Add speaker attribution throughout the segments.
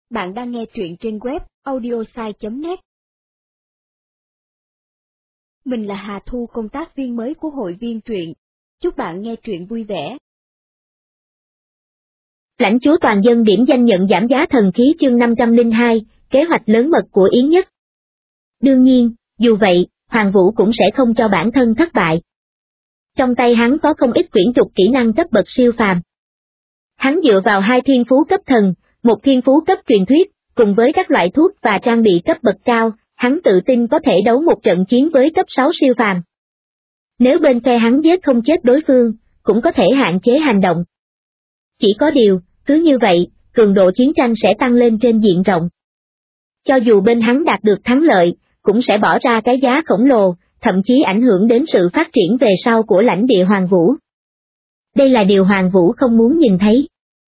Speaker 1: Bạn đang nghe truyện trên web audiosai.net. Mình là Hà Thu, công tác viên mới của hội viên truyện. Chúc bạn nghe truyện vui vẻ.
Speaker 2: Lãnh chúa toàn dân điểm danh nhận giảm giá thần khí chương 502, kế hoạch lớn mật của Yến Nhất. Đương nhiên, dù vậy, Hoàng Vũ cũng sẽ không cho bản thân thất bại. Trong tay hắn có không ít quyển trục kỹ năng cấp bậc siêu phàm. Hắn dựa vào 2 thiên phú cấp thần, 1 thiên phú cấp truyền thuyết, cùng với các loại thuốc và trang bị cấp bậc cao, hắn tự tin có thể đấu một trận chiến với cấp 6 siêu phàm. Nếu bên phe hắn giết không chết đối phương, cũng có thể hạn chế hành động. Chỉ có điều, cứ như vậy, cường độ chiến tranh sẽ tăng lên trên diện rộng. Cho dù bên hắn đạt được thắng lợi, cũng sẽ bỏ ra cái giá khổng lồ, thậm chí ảnh hưởng đến sự phát triển về sau của lãnh địa Hoàng Vũ. Đây là điều Hoàng Vũ không muốn nhìn thấy.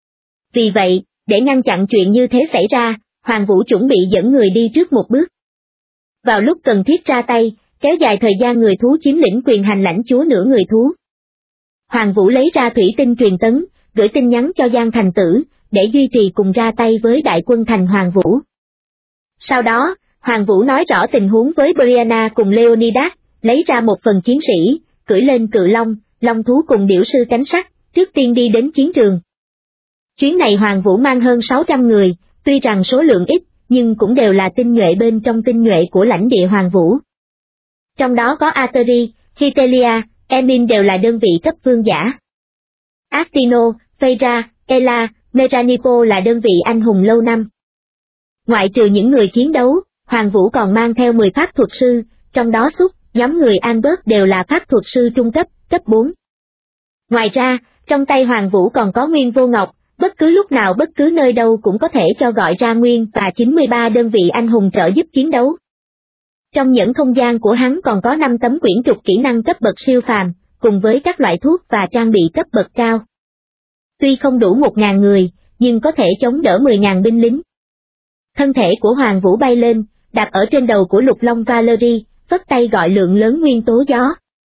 Speaker 2: Vì vậy, để ngăn chặn chuyện như thế xảy ra, Hoàng Vũ chuẩn bị dẫn người đi trước một bước. Vào lúc cần thiết ra tay, kéo dài thời gian người thú chiếm lĩnh quyền hành lãnh chúa nửa người thú. Hoàng Vũ lấy ra thủy tinh truyền tấn, gửi tin nhắn cho Giang Thành Tử, để duy trì cùng ra tay với đại quân thành Hoàng Vũ. Sau đó, Hoàng Vũ nói rõ tình huống với Brianna cùng Leonidas, lấy ra một phần chiến sĩ, cưỡi lên cự long, long thú cùng điểu sư cánh sắt, trước tiên đi đến chiến trường. Chuyến này Hoàng Vũ mang hơn 600 người, tuy rằng số lượng ít, nhưng cũng đều là tinh nhuệ bên trong tinh nhuệ của lãnh địa Hoàng Vũ. Trong đó có Ateri, Hitelia, Emin đều là đơn vị cấp vương giả. Astino, Phaedra, Ela, Meranipo là đơn vị anh hùng lâu năm. Ngoại trừ những người chiến đấu, Hoàng Vũ còn mang theo 10 pháp thuật sư, trong đó nhóm người Albert đều là pháp thuật sư trung cấp, cấp 4. Ngoài ra, trong tay Hoàng Vũ còn có Nguyên Vô Ngọc, bất cứ lúc nào bất cứ nơi đâu cũng có thể cho gọi ra Nguyên và 93 đơn vị anh hùng trợ giúp chiến đấu. Trong nhẫn không gian của hắn còn có 5 tấm quyển trục kỹ năng cấp bậc siêu phàm, cùng với các loại thuốc và trang bị cấp bậc cao. Tuy không đủ 1.000 người, nhưng có thể chống đỡ 10.000 binh lính. Thân thể của Hoàng Vũ bay lên, đạp ở trên đầu của Lục Long Valerie, vất tay gọi lượng lớn nguyên tố gió.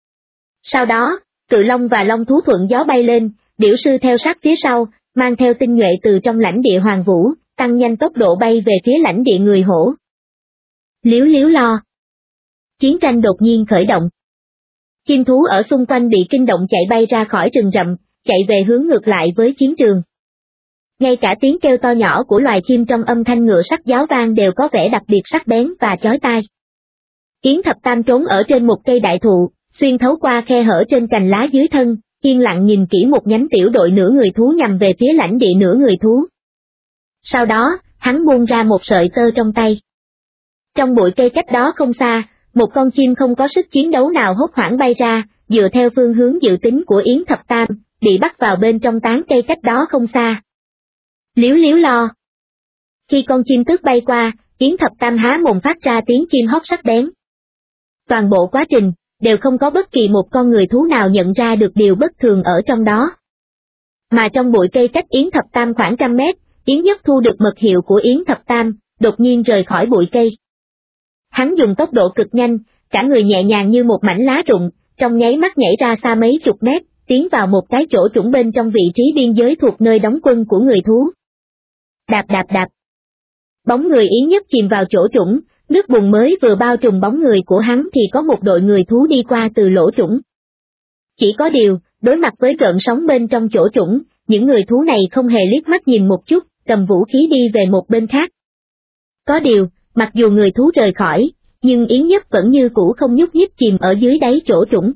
Speaker 2: Sau đó, cự long và long thú thuận gió bay lên, điểu sư theo sát phía sau, mang theo tinh nhuệ từ trong lãnh địa Hoàng Vũ, tăng nhanh tốc độ bay về phía lãnh địa người hổ. Liếu liếu lo. Chiến tranh đột nhiên khởi động. Chim thú ở xung quanh bị kinh động chạy bay ra khỏi rừng rậm, chạy về hướng ngược lại với chiến trường. Ngay cả tiếng kêu to nhỏ của loài chim trong âm thanh ngựa sắc giáo vang đều có vẻ đặc biệt sắc bén và chói tai. Yến Thập Tam trốn ở trên một cây đại thụ, xuyên thấu qua khe hở trên cành lá dưới thân, yên lặng nhìn kỹ một nhánh tiểu đội nửa người thú nhằm về phía lãnh địa nửa người thú. Sau đó, hắn buông ra một sợi tơ trong tay. Trong bụi cây cách đó không xa, một con chim không có sức chiến đấu nào hốt hoảng bay ra, dựa theo phương hướng dự tính của Yến Thập Tam, bị bắt vào bên trong tán cây cách đó không xa. Liếu liếu lo. Khi con chim tước bay qua, Yến Thập Tam há mồm phát ra tiếng chim hót sắc bén. Toàn bộ quá trình, đều không có bất kỳ một con người thú nào nhận ra được điều bất thường ở trong đó. Mà trong bụi cây cách Yến Thập Tam khoảng 100 mét, Yến Nhất thu được mật hiệu của Yến Thập Tam, đột nhiên rời khỏi bụi cây. Hắn dùng tốc độ cực nhanh, cả người nhẹ nhàng như một mảnh lá rụng, trong nháy mắt nhảy ra xa mấy chục mét, tiến vào một cái chỗ trũng bên trong vị trí biên giới thuộc nơi đóng quân của người thú. Đạp đạp đạp. Bóng người Yến Nhất chìm vào chỗ trũng, nước bùn mới vừa bao trùm bóng người của hắn thì có một đội người thú đi qua từ lỗ trũng. Chỉ có điều, đối mặt với gợn sóng bên trong chỗ trũng, những người thú này không hề liếc mắt nhìn một chút, cầm vũ khí đi về một bên khác. Có điều, mặc dù người thú rời khỏi, nhưng Yến Nhất vẫn như cũ không nhúc nhích chìm ở dưới đáy chỗ trũng.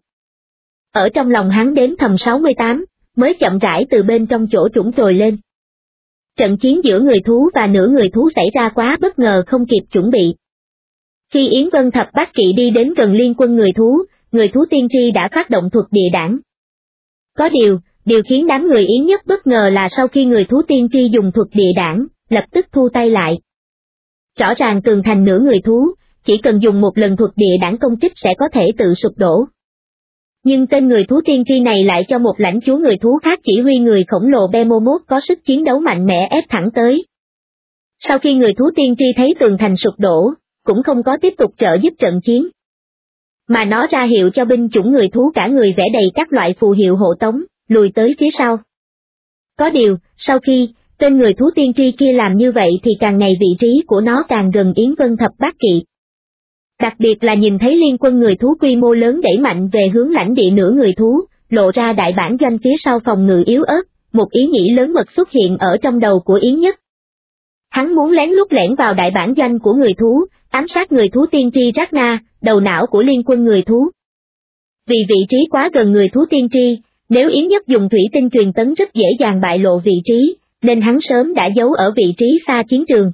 Speaker 2: Ở trong lòng hắn đếm thầm 68, mới chậm rãi từ bên trong chỗ trũng trồi lên. Trận chiến giữa người thú và nửa người thú xảy ra quá bất ngờ không kịp chuẩn bị. Khi Yến Vân Thập Bát Kỵ đi đến gần liên quân người thú tiên tri đã phát động thuật địa đảng. Có điều khiến đám người Yến Nhất bất ngờ là sau khi người thú tiên tri dùng thuật địa đảng, lập tức thu tay lại. Rõ ràng tường thành nửa người thú, chỉ cần dùng một lần thuật địa đảng công kích sẽ có thể tự sụp đổ. Nhưng tên người thú tiên tri này lại cho một lãnh chúa người thú khác chỉ huy người khổng lồ Behemoth có sức chiến đấu mạnh mẽ ép thẳng tới. Sau khi người thú tiên tri thấy tường thành sụp đổ, cũng không có tiếp tục trợ giúp trận chiến, mà nó ra hiệu cho binh chủng người thú cả người vẽ đầy các loại phù hiệu hộ tống, lùi tới phía sau. Có điều, sau khi tên người thú tiên tri kia làm như vậy thì càng ngày vị trí của nó càng gần Yến Vân Thập Bát Kỵ. Đặc biệt là nhìn thấy liên quân người thú quy mô lớn đẩy mạnh về hướng lãnh địa nửa người thú, lộ ra đại bản doanh phía sau phòng ngự yếu ớt, một ý nghĩ lớn mật xuất hiện ở trong đầu của Yến Nhất. Hắn muốn lén lút lẻn vào đại bản doanh của người thú, ám sát người thú tiên tri Ragna, đầu não của liên quân người thú. Vì vị trí quá gần người thú tiên tri, nếu Yến Nhất dùng thủy tinh truyền tấn rất dễ dàng bại lộ vị trí, nên hắn sớm đã giấu ở vị trí xa chiến trường.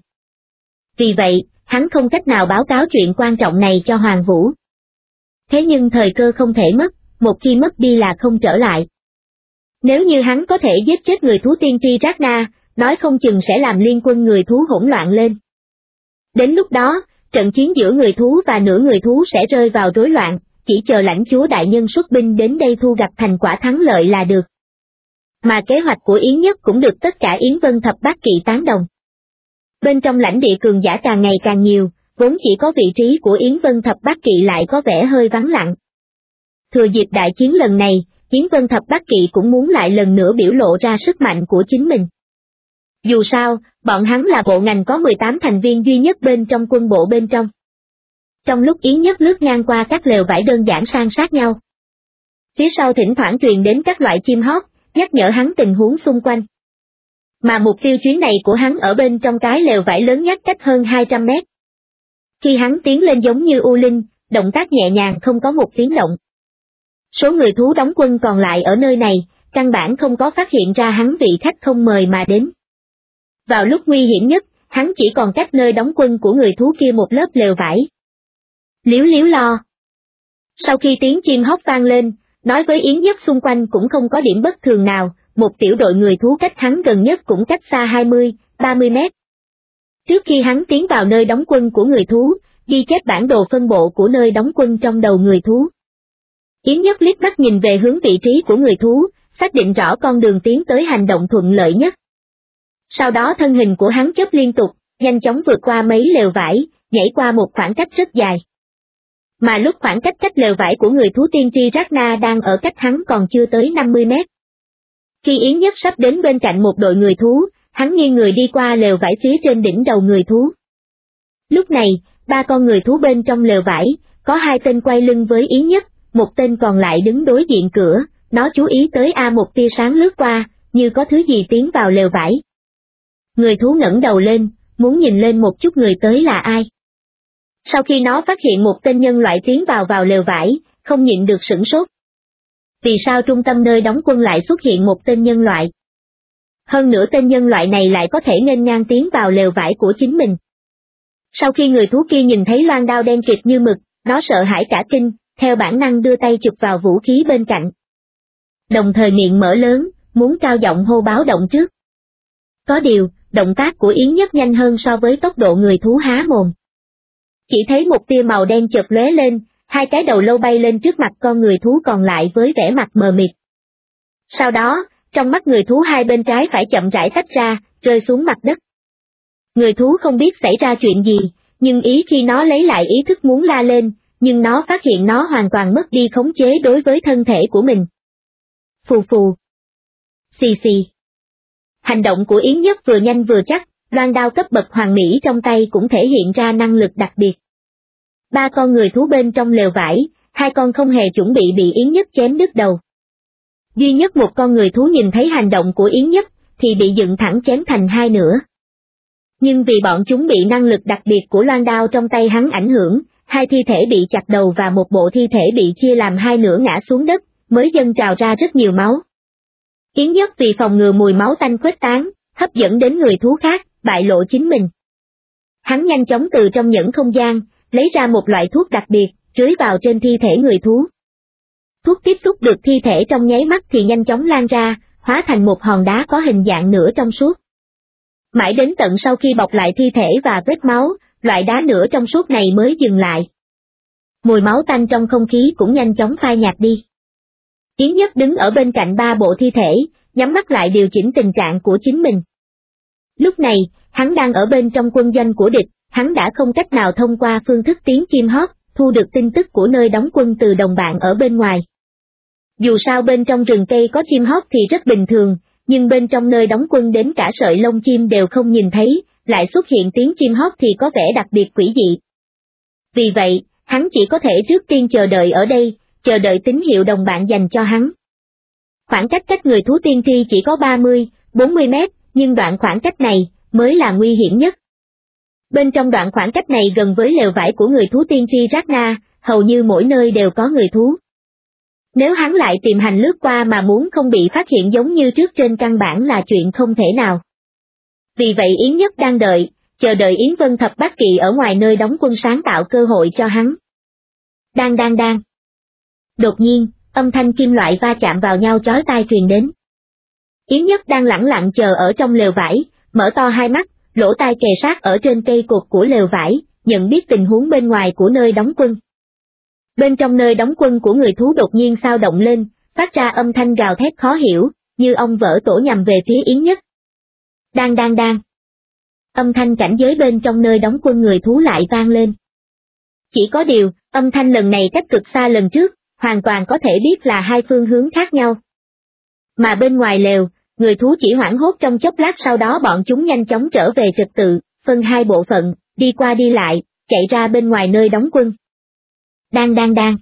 Speaker 2: Vì vậy, hắn không cách nào báo cáo chuyện quan trọng này cho Hoàng Vũ. Thế nhưng thời cơ không thể mất, một khi mất đi là không trở lại. Nếu như hắn có thể giết chết người thú tiên tri Ragna, nói không chừng sẽ làm liên quân người thú hỗn loạn lên. Đến lúc đó, trận chiến giữa người thú và nửa người thú sẽ rơi vào rối loạn, chỉ chờ lãnh chúa đại nhân xuất binh đến đây thu gặp thành quả thắng lợi là được. Mà kế hoạch của Yến Nhất cũng được tất cả Yến Vân Thập Bát Kỵ tán đồng. Bên trong lãnh địa cường giả càng ngày càng nhiều, vốn chỉ có vị trí của Yến Vân Thập Bát Kỵ lại có vẻ hơi vắng lặng. Thừa dịp đại chiến lần này, Yến Vân Thập Bát Kỵ cũng muốn lại lần nữa biểu lộ ra sức mạnh của chính mình. Dù sao, bọn hắn là bộ ngành có 18 thành viên duy nhất bên trong quân bộ bên trong. Trong lúc Yến Nhất lướt ngang qua các lều vải đơn giản san sát nhau, phía sau thỉnh thoảng truyền đến các loại chim hót, nhắc nhở hắn tình huống xung quanh. Mà mục tiêu chuyến này của hắn ở bên trong cái lều vải lớn nhất cách hơn 200 mét. Khi hắn tiến lên giống như U Linh, động tác nhẹ nhàng không có một tiếng động. Số người thú đóng quân còn lại ở nơi này, căn bản không có phát hiện ra hắn vị khách không mời mà đến. Vào lúc nguy hiểm nhất, hắn chỉ còn cách nơi đóng quân của người thú kia một lớp lều vải. Liếu liếu lo. Sau khi tiếng chim hót vang lên, nói với Yến Nhất xung quanh cũng không có điểm bất thường nào, một tiểu đội người thú cách hắn gần nhất cũng cách xa 20-30 mét. Trước khi hắn tiến vào nơi đóng quân của người thú, ghi chép bản đồ phân bộ của nơi đóng quân trong đầu người thú. Yến Nhất liếc mắt nhìn về hướng vị trí của người thú, xác định rõ con đường tiến tới hành động thuận lợi nhất. Sau đó thân hình của hắn chớp liên tục, nhanh chóng vượt qua mấy lều vải, nhảy qua một khoảng cách rất dài. Mà lúc khoảng cách lều vải của người thú tiên tri Ragna đang ở cách hắn còn chưa tới 50 mét. Khi Yến Nhất sắp đến bên cạnh một đội người thú, hắn nghiêng người đi qua lều vải phía trên đỉnh đầu người thú. Lúc này, 3 con người thú bên trong lều vải, có 2 tên quay lưng với Yến Nhất, một tên còn lại đứng đối diện cửa, nó chú ý tới một tia sáng lướt qua, như có thứ gì tiến vào lều vải. Người thú ngẩng đầu lên, muốn nhìn lên một chút người tới là ai. Sau khi nó phát hiện một tên nhân loại tiến vào lều vải, không nhịn được sửng sốt. Vì sao trung tâm nơi đóng quân lại xuất hiện một tên nhân loại? Hơn nữa tên nhân loại này lại có thể nghênh ngang tiến vào lều vải của chính mình. Sau khi người thú kia nhìn thấy loan đao đen kịt như mực, nó sợ hãi cả kinh, theo bản năng đưa tay chụp vào vũ khí bên cạnh. Đồng thời miệng mở lớn, muốn cao giọng hô báo động trước. Có điều, động tác của Yến Nhất nhanh hơn so với tốc độ người thú há mồm. Chỉ thấy một tia màu đen chợt lóe lên, 2 cái đầu lâu bay lên trước mặt con người thú còn lại với vẻ mặt mờ mịt. Sau đó, trong mắt người thú hai bên trái phải chậm rãi tách ra, rơi xuống mặt đất. Người thú không biết xảy ra chuyện gì, nhưng khi nó lấy lại ý thức muốn la lên, nhưng nó phát hiện nó hoàn toàn mất đi khống chế đối với thân thể của mình. Phù phù. Xì xì. Hành động của Yến Nhất vừa nhanh vừa chắc, loan đao cấp bậc hoàng mỹ trong tay cũng thể hiện ra năng lực đặc biệt. 3 con người thú bên trong lều vải, 2 con không hề chuẩn bị Yến Nhất chém đứt đầu. Duy nhất một con người thú nhìn thấy hành động của Yến Nhất, thì bị dựng thẳng chém thành 2 nửa. Nhưng vì bọn chúng bị năng lực đặc biệt của loan đao trong tay hắn ảnh hưởng, 2 thi thể bị chặt đầu và một bộ thi thể bị chia làm 2 nửa ngã xuống đất, mới dâng trào ra rất nhiều máu. Yến Nhất vì phòng ngừa mùi máu tanh khuếch tán, hấp dẫn đến người thú khác, bại lộ chính mình. Hắn nhanh chóng từ trong nhẫn không gian, lấy ra một loại thuốc đặc biệt, rưới vào trên thi thể người thú. Thuốc tiếp xúc được thi thể trong nháy mắt thì nhanh chóng lan ra, hóa thành một hòn đá có hình dạng nửa trong suốt. Mãi đến tận sau khi bọc lại thi thể và vết máu, loại đá nửa trong suốt này mới dừng lại. Mùi máu tanh trong không khí cũng nhanh chóng phai nhạt đi. Yến Nhất đứng ở bên cạnh 3 bộ thi thể, nhắm mắt lại điều chỉnh tình trạng của chính mình. Lúc này, hắn đang ở bên trong quân doanh của địch, hắn đã không cách nào thông qua phương thức tiếng chim hót, thu được tin tức của nơi đóng quân từ đồng bạn ở bên ngoài. Dù sao bên trong rừng cây có chim hót thì rất bình thường, nhưng bên trong nơi đóng quân đến cả sợi lông chim đều không nhìn thấy, lại xuất hiện tiếng chim hót thì có vẻ đặc biệt quỷ dị. Vì vậy, hắn chỉ có thể trước tiên chờ đợi ở đây, chờ đợi tín hiệu đồng bạn dành cho hắn. Khoảng cách cách người thú tiên tri chỉ có 30-40 mét, nhưng đoạn khoảng cách này mới là nguy hiểm nhất. Bên trong đoạn khoảng cách này gần với lều vải của người thú tiên tri Ragna, hầu như mỗi nơi đều có người thú. Nếu hắn lại tìm hành lướt qua mà muốn không bị phát hiện giống như trước trên căn bản là chuyện không thể nào. Vì vậy Yến Nhất đang đợi, chờ đợi Yến Vân Thập Bát Kỵ ở ngoài nơi đóng quân sáng tạo cơ hội cho hắn. Đang. Đột nhiên, âm thanh kim loại va chạm vào nhau chói tai truyền đến. Yến Nhất đang lẳng lặng chờ ở trong lều vải, mở to hai mắt, lỗ tai kề sát ở trên cây cột của lều vải, nhận biết tình huống bên ngoài của nơi đóng quân. Bên trong nơi đóng quân của người thú đột nhiên sao động lên, phát ra âm thanh gào thét khó hiểu, như ong vỡ tổ nhằm về phía Yến Nhất. Đang. Âm thanh cảnh giới bên trong nơi đóng quân người thú lại vang lên. Chỉ có điều, âm thanh lần này cách cực xa lần trước, hoàn toàn có thể biết là hai phương hướng khác nhau. Mà bên ngoài lều, người thú chỉ hoảng hốt trong chốc lát, sau đó bọn chúng nhanh chóng trở về trật tự, phân hai bộ phận, đi qua đi lại, chạy ra bên ngoài nơi đóng quân. Đang.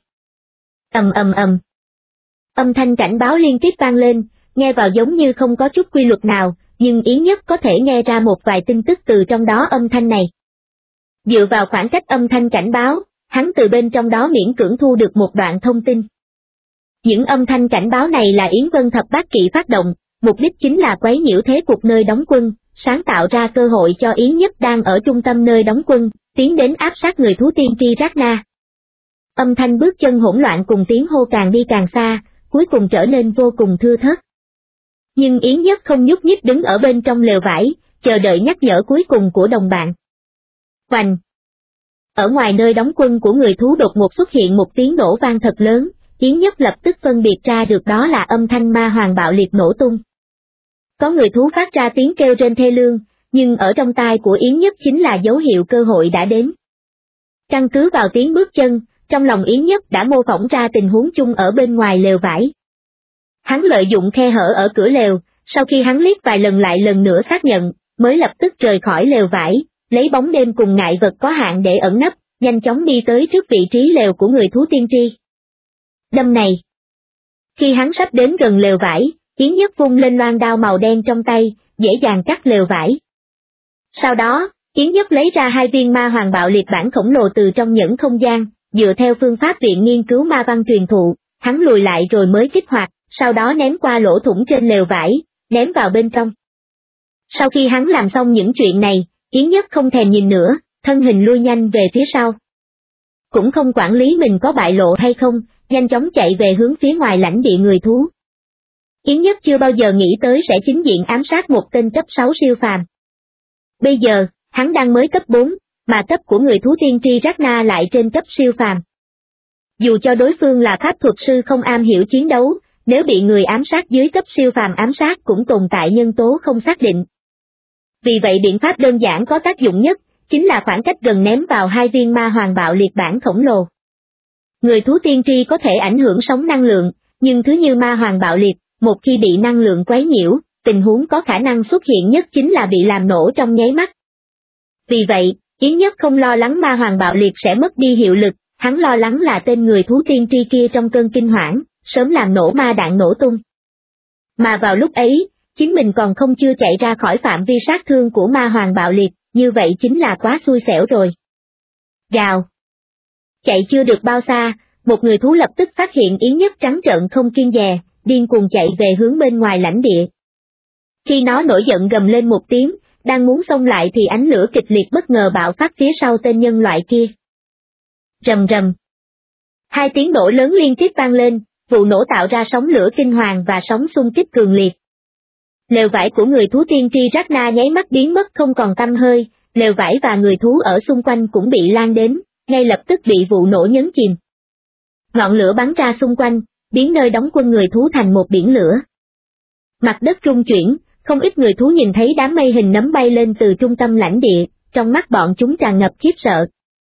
Speaker 2: Ầm. Âm thanh cảnh báo liên tiếp vang lên, nghe vào giống như không có chút quy luật nào, nhưng Yến Nhất có thể nghe ra một vài tin tức từ trong đó âm thanh này. Dựa vào khoảng cách âm thanh cảnh báo, hắn từ bên trong đó miễn cưỡng thu được một đoạn thông tin. Những âm thanh cảnh báo này là Yến Vân Thập Bát Kỵ phát động, mục đích chính là quấy nhiễu thế cục nơi đóng quân, sáng tạo ra cơ hội cho Yến Nhất đang ở trung tâm nơi đóng quân, tiến đến áp sát người thú tiên tri Ragna. Âm thanh bước chân hỗn loạn cùng tiếng hô càng đi càng xa, cuối cùng trở nên vô cùng thưa thớt. Nhưng Yến Nhất không nhúc nhích đứng ở bên trong lều vải, chờ đợi nhắc nhở cuối cùng của đồng bạn. Hoành! Ở ngoài nơi đóng quân của người thú đột ngột xuất hiện một tiếng nổ vang thật lớn, Yến Nhất lập tức phân biệt ra được đó là âm thanh ma hoàng bạo liệt nổ tung. Có người thú phát ra tiếng kêu trên thê lương, nhưng ở trong tai của Yến Nhất chính là dấu hiệu cơ hội đã đến. Căn cứ vào tiếng bước chân, trong lòng Yến Nhất đã mô phỏng ra tình huống chung ở bên ngoài lều vải. Hắn lợi dụng khe hở ở cửa lều, sau khi hắn liếc vài lần lại lần nữa xác nhận, mới lập tức rời khỏi lều vải, lấy bóng đêm cùng ngại vật có hạn để ẩn nấp, nhanh chóng đi tới trước vị trí lều của người thú tiên tri. Đâm này. Khi hắn sắp đến gần lều vải, Yến Nhất vung lên loan đao màu đen trong tay, dễ dàng cắt lều vải. Sau đó, Yến Nhất lấy ra hai viên ma hoàng bạo liệt bản khổng lồ từ trong nhẫn không gian, dựa theo phương pháp viện nghiên cứu ma văn truyền thụ, hắn lùi lại rồi mới kích hoạt, sau đó ném qua lỗ thủng trên lều vải, ném vào bên trong. Sau khi hắn làm xong những chuyện này, Yến Nhất không thèm nhìn nữa, thân hình lui nhanh về phía sau. Cũng không quản lý mình có bại lộ hay không, nhanh chóng chạy về hướng phía ngoài lãnh địa người thú. Yến Nhất chưa bao giờ nghĩ tới sẽ chính diện ám sát một tên cấp 6 siêu phàm. Bây giờ, hắn đang mới cấp 4, mà cấp của người thú tiên tri Ragna lại trên cấp siêu phàm. Dù cho đối phương là pháp thuật sư không am hiểu chiến đấu, nếu bị người ám sát dưới cấp siêu phàm ám sát cũng tồn tại nhân tố không xác định. Vì vậy biện pháp đơn giản có tác dụng nhất, chính là khoảng cách gần ném vào hai viên ma hoàng bạo liệt bản khổng lồ. Người thú tiên tri có thể ảnh hưởng sóng năng lượng, nhưng thứ như ma hoàng bạo liệt, một khi bị năng lượng quấy nhiễu, tình huống có khả năng xuất hiện nhất chính là bị làm nổ trong nháy mắt. Vì vậy, Yến Nhất không lo lắng ma hoàng bạo liệt sẽ mất đi hiệu lực, hắn lo lắng là tên người thú tiên tri kia trong cơn kinh hoảng, sớm làm nổ ma đạn nổ tung. Mà vào lúc ấy, chính mình còn không chưa chạy ra khỏi phạm vi sát thương của ma hoàng bạo liệt, như vậy chính là quá xui xẻo rồi. Gào! Chạy chưa được bao xa, một người thú lập tức phát hiện Yến Nhất trắng trợn không kiêng dè, điên cuồng chạy về hướng bên ngoài lãnh địa. Khi nó nổi giận gầm lên một tiếng, đang muốn xông lại thì ánh lửa kịch liệt bất ngờ bạo phát phía sau tên nhân loại kia. Rầm rầm. Hai tiếng nổ lớn liên tiếp vang lên, vụ nổ tạo ra sóng lửa kinh hoàng và sóng xung kích cường liệt. Lều vải của người thú tiên tri Ragna nháy mắt biến mất không còn tăm hơi, lều vải và người thú ở xung quanh cũng bị lan đến, ngay lập tức bị vụ nổ nhấn chìm. Ngọn lửa bắn ra xung quanh, biến nơi đóng quân người thú thành một biển lửa. Mặt đất rung chuyển, không ít người thú nhìn thấy đám mây hình nấm bay lên từ trung tâm lãnh địa, trong mắt bọn chúng tràn ngập khiếp sợ.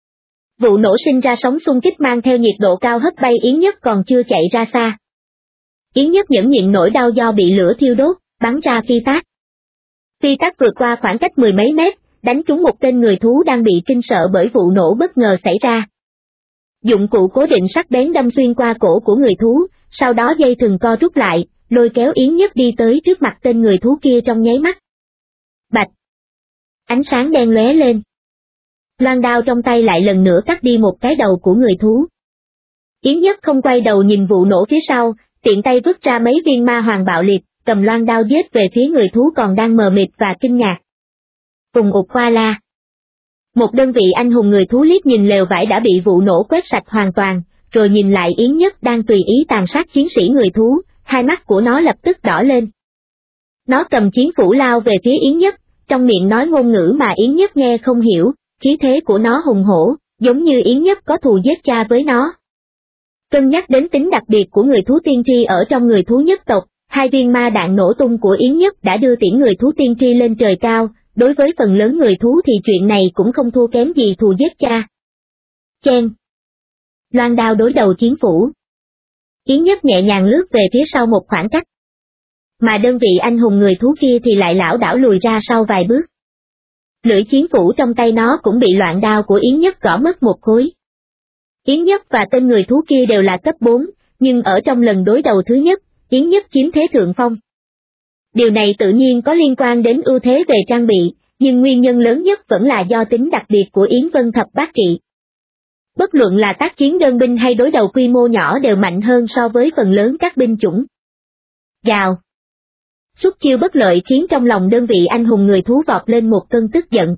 Speaker 2: Vụ nổ sinh ra sóng xung kích mang theo nhiệt độ cao hất bay Yến Nhất còn chưa chạy ra xa. Yến Nhất nhẫn nhịn nỗi đau do bị lửa thiêu đốt, bắn ra phi tác. Phi tác vượt qua khoảng cách mười mấy mét, đánh trúng một tên người thú đang bị kinh sợ bởi vụ nổ bất ngờ xảy ra. Dụng cụ cố định sắc bén đâm xuyên qua cổ của người thú, sau đó dây thừng co rút lại, lôi kéo Yến Nhất đi tới trước mặt tên người thú kia trong nháy mắt. Bạch! Ánh sáng đen lóe lên. Loan đao trong tay lại lần nữa cắt đi một cái đầu của người thú. Yến Nhất không quay đầu nhìn vụ nổ phía sau, tiện tay vứt ra mấy viên ma hoàng bạo liệt, cầm loan đao giết về phía người thú còn đang mờ mịt và kinh ngạc. Cùng ụt qua la. Một đơn vị anh hùng người thú liếc nhìn lều vải đã bị vụ nổ quét sạch hoàn toàn, rồi nhìn lại Yến Nhất đang tùy ý tàn sát chiến sĩ người thú, hai mắt của nó lập tức đỏ lên. Nó cầm chiến phủ lao về phía Yến Nhất, trong miệng nói ngôn ngữ mà Yến Nhất nghe không hiểu, khí thế của nó hùng hổ, giống như Yến Nhất có thù giết cha với nó. Cân nhắc đến tính đặc biệt của người thú tiên tri ở trong người thú nhất tộc, hai viên ma đạn nổ tung của Yến Nhất đã đưa tiễn người thú tiên tri lên trời cao, đối với phần lớn người thú thì chuyện này cũng không thua kém gì thù giết cha. Chen! Loan đao đối đầu chiến phủ. Yến Nhất nhẹ nhàng lướt về phía sau một khoảng cách. Mà đơn vị anh hùng người thú kia thì lại lảo đảo lùi ra sau vài bước. Lưỡi chiến phủ trong tay nó cũng bị loạn đao của Yến Nhất gõ mất một khối. Yến Nhất và tên người thú kia đều là cấp 4, nhưng ở trong lần đối đầu thứ nhất, Yến Nhất chiếm thế thượng phong. Điều này tự nhiên có liên quan đến ưu thế về trang bị, nhưng nguyên nhân lớn nhất vẫn là do tính đặc biệt của Yến Vân Thập Bát Kỵ. Bất luận là tác chiến đơn binh hay đối đầu quy mô nhỏ đều mạnh hơn so với phần lớn các binh chủng. Gào! Xuất chiêu bất lợi khiến trong lòng đơn vị anh hùng người thú vọt lên một cơn tức giận.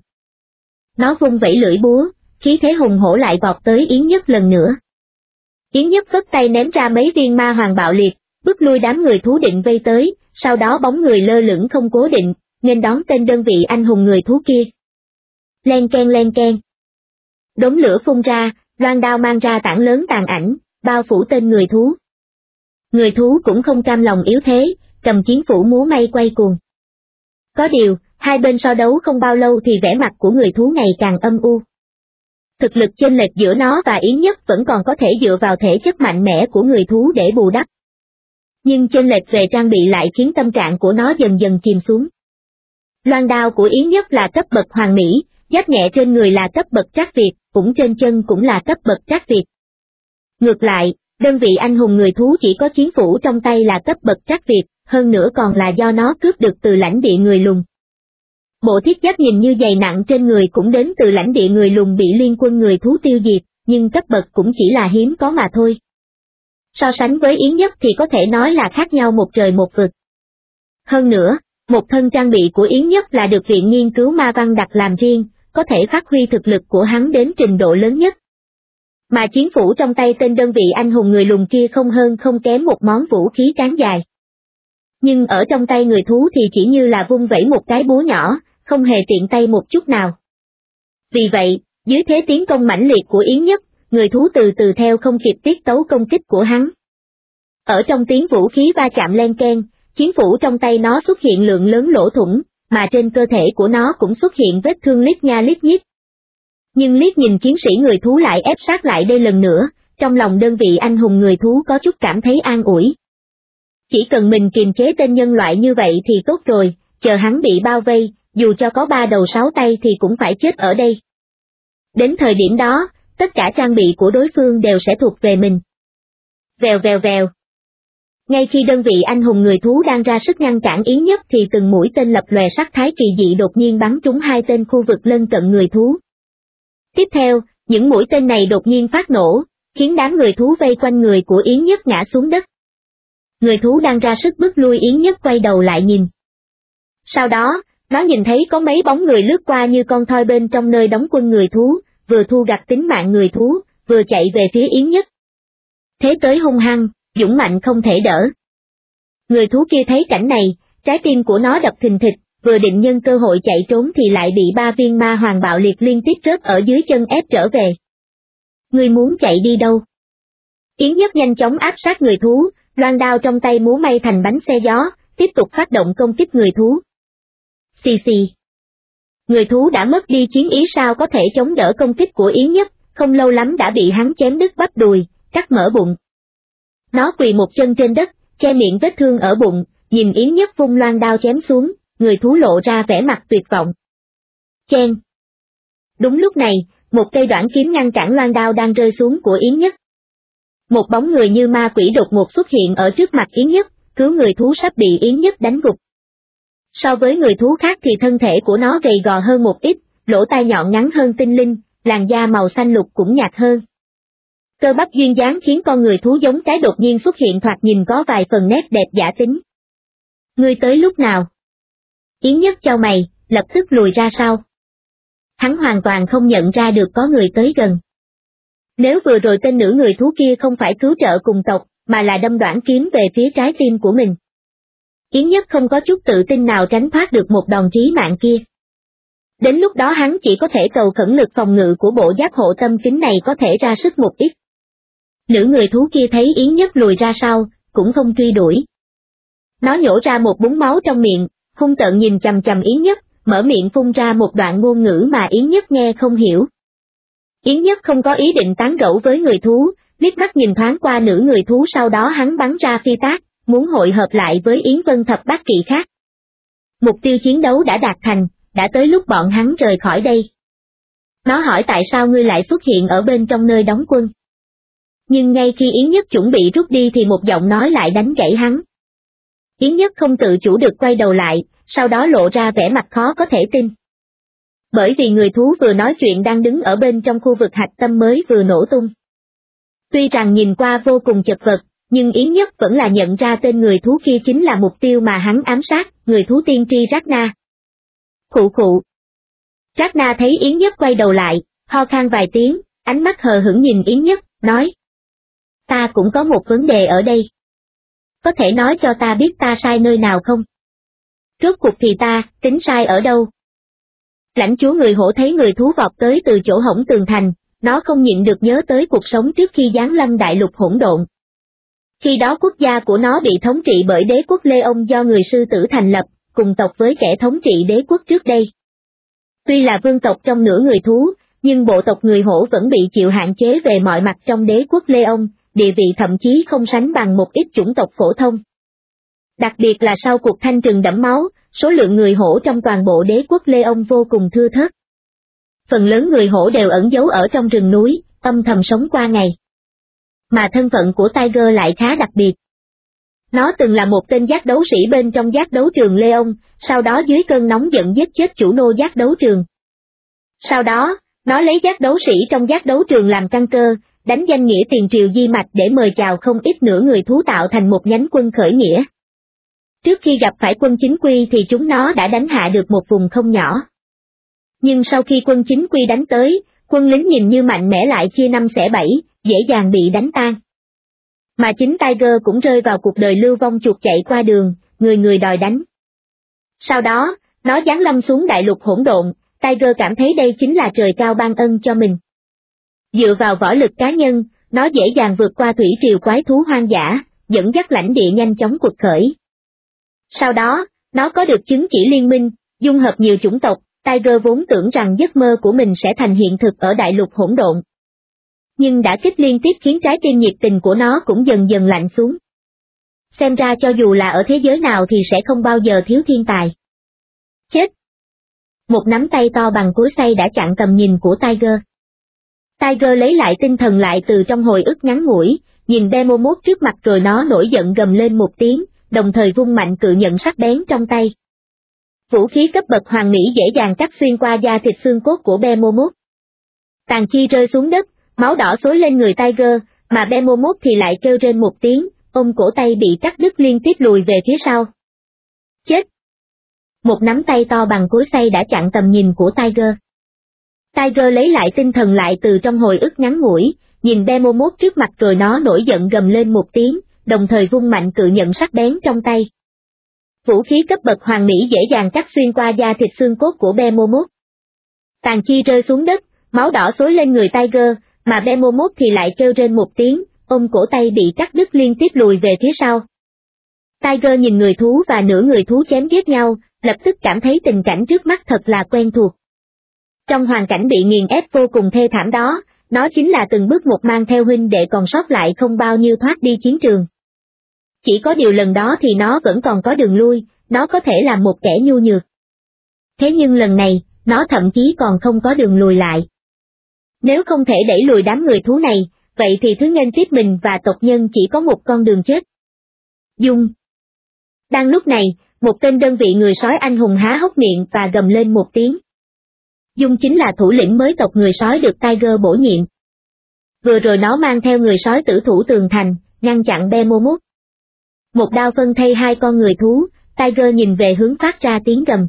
Speaker 2: Nó vung vẩy lưỡi búa, khí thế hùng hổ lại vọt tới Yến Nhất lần nữa. Yến Nhất vất tay ném ra mấy viên ma hoàng bạo liệt, bức lui đám người thú định vây tới, sau đó bóng người lơ lửng không cố định, nên đón tên đơn vị anh hùng người thú kia. Len ken len ken. Đốm lửa phun ra, loan đao mang ra tảng lớn tàn ảnh, bao phủ tên người thú. Người thú cũng không cam lòng yếu thế, cầm chiến phủ múa may quay cuồng. Có điều, hai bên so đấu không bao lâu thì vẻ mặt của người thú ngày càng âm u. Thực lực chênh lệch giữa nó và Yến Nhất vẫn còn có thể dựa vào thể chất mạnh mẽ của người thú để bù đắp. Nhưng chênh lệch về trang bị lại khiến tâm trạng của nó dần dần chìm xuống. Loan đao của Yến Nhất là cấp bậc hoàng mỹ, giáp nhẹ trên người là cấp bậc trác Việt, cũng trên chân cũng là cấp bậc trác Việt. Ngược lại, đơn vị anh hùng người thú chỉ có chiến phủ trong tay là cấp bậc trác Việt, hơn nữa còn là do nó cướp được từ lãnh địa người Lùng. Bộ thiết giáp nhìn như dày nặng trên người cũng đến từ lãnh địa người Lùng bị liên quân người thú tiêu diệt, nhưng cấp bậc cũng chỉ là hiếm có mà thôi. So sánh với Yến Nhất thì có thể nói là khác nhau một trời một vực. Hơn nữa, một thân trang bị của Yến Nhất là được Viện Nghiên cứu Ma Văn đặt làm riêng, có thể phát huy thực lực của hắn đến trình độ lớn nhất. Mà chiến phủ trong tay tên đơn vị anh hùng người Lùng kia không hơn không kém một món vũ khí cán dài. Nhưng ở trong tay người thú thì chỉ như là vung vẩy một cái búa nhỏ, không hề tiện tay một chút nào. Vì vậy, dưới thế tiến công mãnh liệt của Yến Nhất, người thú từ từ theo không kịp tiết tấu công kích của hắn. Ở trong tiếng vũ khí va chạm len keng, chiến phủ trong tay nó xuất hiện lượng lớn lỗ thủng, mà trên cơ thể của nó cũng xuất hiện vết thương lít nha lít nhít. Nhưng liếc nhìn chiến sĩ người thú lại ép sát lại đây lần nữa, trong lòng đơn vị anh hùng người thú có chút cảm thấy an ủi. Chỉ cần mình kiềm chế tên nhân loại như vậy thì tốt rồi, chờ hắn bị bao vây, dù cho có 3 đầu 6 tay thì cũng phải chết ở đây. Đến thời điểm đó, tất cả trang bị của đối phương đều sẽ thuộc về mình. Vèo vèo vèo. Ngay khi đơn vị anh hùng người thú đang ra sức ngăn cản Yến Nhất thì từng mũi tên lập lòe sắc thái kỳ dị đột nhiên bắn trúng hai tên khu vực lân cận người thú. Tiếp theo, những mũi tên này đột nhiên phát nổ, khiến đám người thú vây quanh người của Yến Nhất ngã xuống đất. Người thú đang ra sức bức lui Yến Nhất quay đầu lại nhìn. Sau đó, nó nhìn thấy có mấy bóng người lướt qua như con thoi bên trong nơi đóng quân người thú, vừa thu gặt tính mạng người thú, vừa chạy về phía Yến Nhất. Thế tới hung hăng, dũng mạnh không thể đỡ. Người thú kia thấy cảnh này, trái tim của nó đập thình thịch, vừa định nhân cơ hội chạy trốn thì lại bị 3 viên ma hoàng bạo liệt liên tiếp rớt ở dưới chân ép trở về. Ngươi muốn chạy đi đâu? Yến Nhất nhanh chóng áp sát người thú, loan đao trong tay múa may thành bánh xe gió, tiếp tục phát động công kích người thú. Xì xì. Người thú đã mất đi chiến ý sao có thể chống đỡ công kích của Yến Nhất, không lâu lắm đã bị hắn chém đứt bắp đùi, cắt mở bụng. Nó quỳ một chân trên đất, che miệng vết thương ở bụng, nhìn Yến Nhất vung loan đao chém xuống, người thú lộ ra vẻ mặt tuyệt vọng. Chen! Đúng lúc này, một cây đoản kiếm ngăn cản loan đao đang rơi xuống của Yến Nhất. Một bóng người như ma quỷ đột ngột xuất hiện ở trước mặt Yến Nhất, cứu người thú sắp bị Yến Nhất đánh gục. So với người thú khác thì thân thể của nó gầy gò hơn một ít, lỗ tai nhọn ngắn hơn tinh linh, làn da màu xanh lục cũng nhạt hơn. Cơ bắp duyên dáng khiến con người thú giống cái đột nhiên xuất hiện thoạt nhìn có vài phần nét đẹp giả tính. Ngươi tới lúc nào? Yến Nhất chau mày, lập tức lùi ra sau. Hắn hoàn toàn không nhận ra được có người tới gần. Nếu vừa rồi tên nữ người thú kia không phải cứu trợ cùng tộc, mà là đâm đoản kiếm về phía trái tim của mình, Yến Nhất không có chút tự tin nào tránh thoát được một đòn chí mạng kia. Đến lúc đó hắn chỉ có thể cầu khẩn lực phòng ngự của bộ giáp hộ tâm kính này có thể ra sức một ít. Nữ người thú kia thấy Yến Nhất lùi ra sau, cũng không truy đuổi. Nó nhổ ra một búng máu trong miệng, hung tợn nhìn chằm chằm Yến Nhất, mở miệng phun ra một đoạn ngôn ngữ mà Yến Nhất nghe không hiểu. Yến Nhất không có ý định tán gẫu với người thú, liếc mắt nhìn thoáng qua nữ người thú, sau đó hắn bắn ra phi tác, muốn hội hợp lại với Yến Vân thập bát kỵ khác. Mục tiêu chiến đấu đã đạt thành, đã tới lúc bọn hắn rời khỏi đây. Nó hỏi tại sao ngươi lại xuất hiện ở bên trong nơi đóng quân. Nhưng ngay khi Yến Nhất chuẩn bị rút đi thì một giọng nói lại đánh gãy hắn. Yến Nhất không tự chủ được quay đầu lại, sau đó lộ ra vẻ mặt khó có thể tin. Bởi vì người thú vừa nói chuyện đang đứng ở bên trong khu vực hạch tâm mới vừa nổ tung. Tuy rằng nhìn qua vô cùng chật vật, nhưng Yến Nhất vẫn là nhận ra tên người thú kia chính là mục tiêu mà hắn ám sát, người thú tiên tri Ragna. Khụ khụ. Ragna thấy Yến Nhất quay đầu lại, ho khan vài tiếng, ánh mắt hờ hững nhìn Yến Nhất, nói. Ta cũng có một vấn đề ở đây. Có thể nói cho ta biết ta sai nơi nào không? Rốt cuộc thì ta, tính sai ở đâu? Lãnh chúa người hổ thấy người thú vọt tới từ chỗ hổng tường thành, nó không nhịn được nhớ tới cuộc sống trước khi giáng lâm đại lục hỗn độn. Khi đó quốc gia của nó bị thống trị bởi đế quốc Lê Ông do người sư tử thành lập, cùng tộc với kẻ thống trị đế quốc trước đây. Tuy là vương tộc trong nửa người thú, nhưng bộ tộc người hổ vẫn bị chịu hạn chế về mọi mặt trong đế quốc Lê Ông, địa vị thậm chí không sánh bằng một ít chủng tộc phổ thông. Đặc biệt là sau cuộc thanh trừng đẫm máu, số lượng người hổ trong toàn bộ đế quốc Lê Ông vô cùng thưa thớt. Phần lớn người hổ đều ẩn giấu ở trong rừng núi, âm thầm sống qua ngày. Mà thân phận của Tiger lại khá đặc biệt. Nó từng là một tên giác đấu sĩ bên trong giác đấu trường Lê Ông, sau đó dưới cơn nóng giận giết chết chủ nô giác đấu trường. Sau đó, nó lấy giác đấu sĩ trong giác đấu trường làm căn cơ, đánh danh nghĩa tiền triều di mạch để mời chào không ít nửa người thú tạo thành một nhánh quân khởi nghĩa. Trước khi gặp phải quân chính quy thì chúng nó đã đánh hạ được một vùng không nhỏ. Nhưng sau khi quân chính quy đánh tới, quân lính nhìn như mạnh mẽ lại chia năm xẻ bảy, dễ dàng bị đánh tan. Mà chính Tiger cũng rơi vào cuộc đời lưu vong chuột chạy qua đường, người người đòi đánh. Sau đó, nó giáng lâm xuống đại lục hỗn độn, Tiger cảm thấy đây chính là trời cao ban ân cho mình. Dựa vào võ lực cá nhân, nó dễ dàng vượt qua thủy triều quái thú hoang dã, dẫn dắt lãnh địa nhanh chóng quật khởi. Sau đó, nó có được chứng chỉ liên minh, dung hợp nhiều chủng tộc, Tiger vốn tưởng rằng giấc mơ của mình sẽ thành hiện thực ở đại lục hỗn độn. Nhưng đả kích liên tiếp khiến trái tim nhiệt tình của nó cũng dần dần lạnh xuống. Xem ra cho dù là ở thế giới nào thì sẽ không bao giờ thiếu thiên tài. Chết! Một nắm tay to bằng cối xay đã chặn tầm nhìn của Tiger. Tiger lấy lại tinh thần lại từ trong hồi ức ngắn ngủi, nhìn Behemoth trước mặt rồi nó nổi giận gầm lên một tiếng, đồng thời vung mạnh cự nhận sắc bén trong tay. Vũ khí cấp bậc hoàng mỹ dễ dàng cắt xuyên qua da thịt xương cốt của Behemoth. Tàn chi rơi xuống đất, máu đỏ xối lên người Tiger, mà Behemoth thì lại kêu rên một tiếng, ôm cổ tay bị cắt đứt liên tiếp lùi về phía sau. Chết! Một nắm tay to bằng cối xay đã chặn tầm nhìn của Tiger. Tiger lấy lại tinh thần lại từ trong hồi ức ngắn ngủi, nhìn Behemoth trước mặt rồi nó nổi giận gầm lên một tiếng, đồng thời vung mạnh cự nhận sắc bén trong tay. Vũ khí cấp bậc hoàng mỹ dễ dàng cắt xuyên qua da thịt xương cốt của Behemoth. Tàn chi rơi xuống đất, máu đỏ xối lên người Tiger, mà Behemoth thì lại kêu rên một tiếng, ôm cổ tay bị cắt đứt liên tiếp lùi về phía sau. Tiger nhìn người thú và nửa người thú chém giết nhau, lập tức cảm thấy tình cảnh trước mắt thật là quen thuộc. Trong hoàn cảnh bị nghiền ép vô cùng thê thảm đó, nó chính là từng bước một mang theo huynh đệ còn sót lại không bao nhiêu thoát đi chiến trường. chỉ có điều lần đó thì nó vẫn còn có đường lui, nó có thể là một kẻ nhu nhược. Thế nhưng lần này, nó thậm chí còn không có đường lùi lại. Nếu không thể đẩy lùi đám người thú này, vậy thì thứ nghênh tiếp mình và tộc nhân chỉ có một con đường chết. Dung. Đang lúc này, một tên đơn vị người sói anh hùng há hốc miệng và gầm lên một tiếng. Dung chính là thủ lĩnh mới tộc người sói được Tiger bổ nhiệm. Vừa rồi nó mang theo người sói tử thủ tường thành, ngăn chặn Behemoth. Một đao phân thây hai con người thú, Tiger nhìn về hướng phát ra tiếng gầm.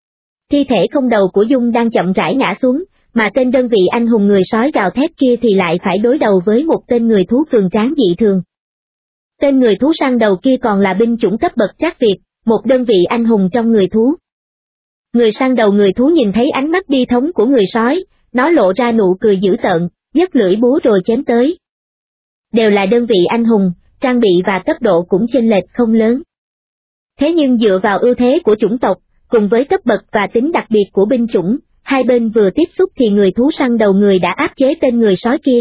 Speaker 2: Thi thể không đầu của Dung đang chậm rãi ngã xuống, mà tên đơn vị anh hùng người sói gào thét kia thì lại phải đối đầu với một tên người thú cường tráng dị thường. Tên người thú săn đầu kia còn là binh chủng cấp bậc Trác Việt, một đơn vị anh hùng trong người thú. Người săn đầu người thú nhìn thấy ánh mắt bi thống của người sói, nó lộ ra nụ cười dữ tợn, nhấc lưỡi búa rồi chém tới. Đều là đơn vị anh hùng, trang bị và cấp độ cũng chênh lệch không lớn. Thế nhưng dựa vào ưu thế của chủng tộc, cùng với cấp bậc và tính đặc biệt của binh chủng, hai bên vừa tiếp xúc thì người thú săn đầu người đã áp chế tên người sói kia.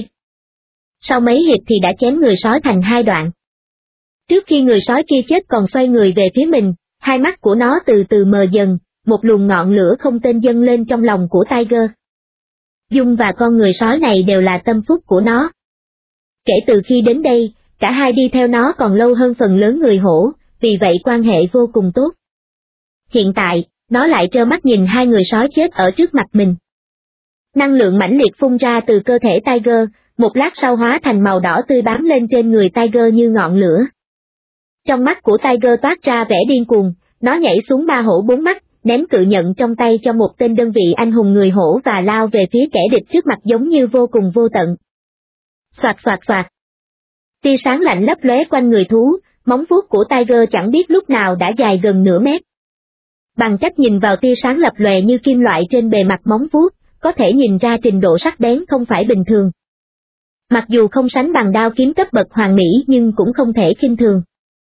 Speaker 2: Sau mấy hiệp thì đã chém người sói thành hai đoạn. Trước khi người sói kia chết còn xoay người về phía mình, hai mắt của nó từ từ mờ dần, một luồng ngọn lửa không tên dâng lên trong lòng của Tiger. Dung và con người sói này đều là tâm phúc của nó. Kể từ khi đến đây, cả hai đi theo nó còn lâu hơn phần lớn người hổ, vì vậy quan hệ vô cùng tốt. Hiện tại, nó lại trơ mắt nhìn hai người sói chết ở trước mặt mình. Năng lượng mãnh liệt phun ra từ cơ thể Tiger, một lát sau hóa thành màu đỏ tươi bám lên trên người Tiger như ngọn lửa. Trong mắt của Tiger toát ra vẻ điên cuồng, nó nhảy xuống ba hổ bốn mắt, ném cự nhận trong tay cho một tên đơn vị anh hùng người hổ và lao về phía kẻ địch trước mặt giống như vô cùng vô tận. Xoạt xoạt xoạt. Tia sáng lạnh lấp lóe quanh người thú, móng vuốt của Tiger chẳng biết lúc nào đã dài gần nửa mét. Bằng cách nhìn vào tia sáng lập lòe như kim loại trên bề mặt móng vuốt, có thể nhìn ra trình độ sắc bén không phải bình thường. Mặc dù không sánh bằng đao kiếm cấp bậc hoàn mỹ nhưng cũng không thể khinh thường.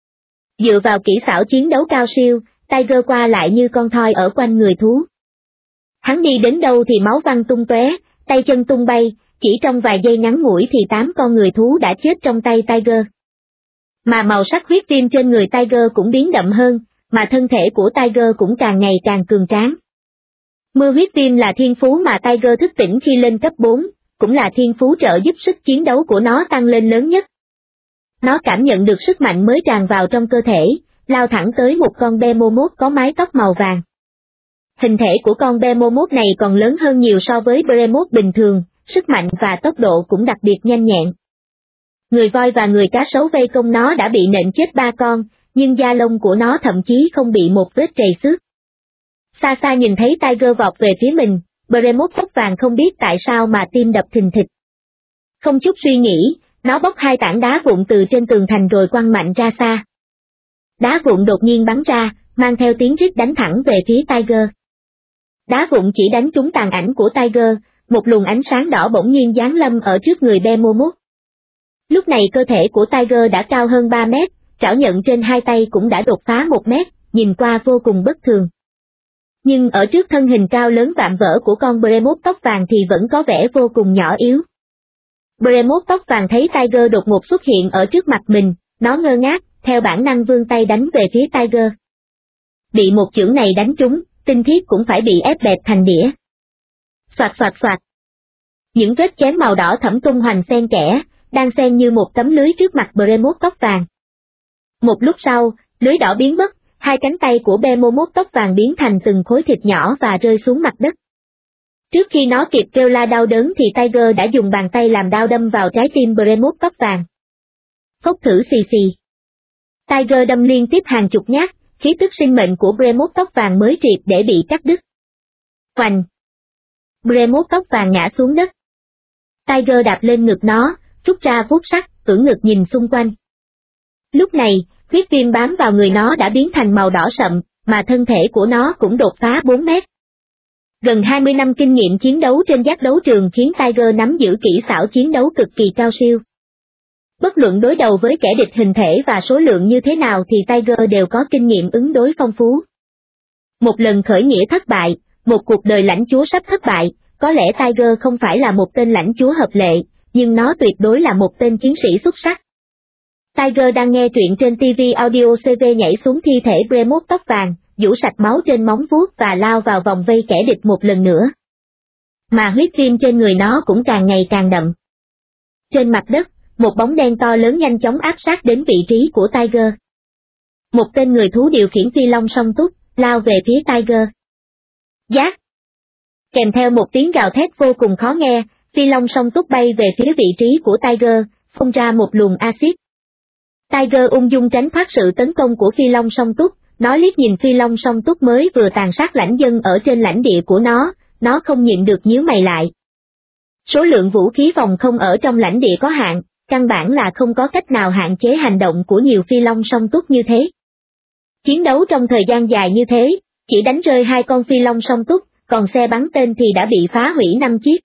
Speaker 2: Dựa vào kỹ xảo chiến đấu cao siêu, Tiger qua lại như con thoi ở quanh người thú. Hắn đi đến đâu thì máu văng tung tóe, tay chân tung bay, chỉ trong vài giây ngắn ngủi thì 8 con người thú đã chết trong tay Tiger. Mà màu sắc huyết viêm trên người Tiger cũng biến đậm hơn, mà thân thể của Tiger cũng càng ngày càng cường tráng. Mưa huyết viêm là thiên phú mà Tiger thức tỉnh khi lên cấp 4, cũng là thiên phú trợ giúp sức chiến đấu của nó tăng lên lớn nhất. Nó cảm nhận được sức mạnh mới tràn vào trong cơ thể, lao thẳng tới một con Behemoth có mái tóc màu vàng. Hình thể của con Behemoth này còn lớn hơn nhiều so với Behemoth bình thường, sức mạnh và tốc độ cũng đặc biệt nhanh nhẹn. Người voi và người cá sấu vây công nó đã bị nện chết 3 con, nhưng da lông của nó thậm chí không bị một vết trầy xước. Xa xa nhìn thấy Tiger vọt về phía mình, Behemoth tóc vàng không biết tại sao mà tim đập thình thịch. Không chút suy nghĩ, nó bóc 2 tảng đá vụn từ trên tường thành rồi quăng mạnh ra xa. Đá vụn đột nhiên bắn ra, mang theo tiếng rít đánh thẳng về phía Tiger. Đá vụn chỉ đánh trúng tàn ảnh của Tiger, một luồng ánh sáng đỏ bỗng nhiên giáng lâm ở trước người Behemoth. Lúc này cơ thể của Tiger đã cao hơn 3 mét, trảo nhận trên hai tay cũng đã đột phá 1 mét, nhìn qua vô cùng bất thường. Nhưng ở trước thân hình cao lớn vạm vỡ của con Behemoth tóc vàng thì vẫn có vẻ vô cùng nhỏ yếu. Behemoth tóc vàng thấy Tiger đột ngột xuất hiện ở trước mặt mình, nó ngơ ngác, theo bản năng vươn tay đánh về phía Tiger. Bị một chưởng này đánh trúng, tinh thiết cũng phải bị ép bẹp thành đĩa. Xoạt xoạt xoạt. Những vết chém màu đỏ thẫm tung hoành xen kẽ, đang xen như một tấm lưới trước mặt Behemoth tóc vàng. Một lúc sau, lưới đỏ biến mất, hai cánh tay của Behemoth tóc vàng biến thành từng khối thịt nhỏ và rơi xuống mặt đất. Trước khi nó kịp kêu la đau đớn thì Tiger đã dùng bàn tay làm đao đâm vào trái tim Behemoth tóc vàng. Phốc thử xì xì. Tiger đâm liên tiếp hàng chục nhát, khí tức sinh mệnh của Behemoth tóc vàng mới triệt để bị cắt đứt. Oành! Behemoth tóc vàng ngã xuống đất. Tiger đạp lên ngực nó, rút ra vuốt sắt, ưỡn ngực nhìn xung quanh. Lúc này, huyết viêm bám vào người nó đã biến thành màu đỏ sậm, mà thân thể của nó cũng đột phá 4 mét. Gần 20 năm kinh nghiệm chiến đấu trên giác đấu trường khiến Tiger nắm giữ kỹ xảo chiến đấu cực kỳ cao siêu. Bất luận đối đầu với kẻ địch hình thể và số lượng như thế nào thì Tiger đều có kinh nghiệm ứng đối phong phú. Một lần khởi nghĩa thất bại, một cuộc đời lãnh chúa sắp thất bại, có lẽ Tiger không phải là một tên lãnh chúa hợp lệ, nhưng nó tuyệt đối là một tên chiến sĩ xuất sắc. Tiger đang nghe truyện trên TV Audio CV nhảy xuống thi thể Behemoth tóc vàng, vũ sạch máu trên móng vuốt và lao vào vòng vây kẻ địch một lần nữa. Mà huyết viêm trên người nó cũng càng ngày càng đậm. Trên mặt đất, một bóng đen to lớn nhanh chóng áp sát đến vị trí của Tiger. Một tên người thú điều khiển phi long song túc, lao về phía Tiger. Giác! Kèm theo một tiếng gào thét vô cùng khó nghe, phi long song túc bay về phía vị trí của Tiger, phun ra một luồng axit. Tiger ung dung tránh thoát sự tấn công của phi long song túc, nó liếc nhìn phi long song túc mới vừa tàn sát lãnh dân ở trên lãnh địa của nó không nhịn được nhíu mày lại. Số lượng vũ khí phòng không ở trong lãnh địa có hạn, căn bản là không có cách nào hạn chế hành động của nhiều phi long song túc như thế. Chiến đấu trong thời gian dài như thế, chỉ đánh rơi 2 con phi long song túc, còn xe bắn tên thì đã bị phá hủy 5 chiếc.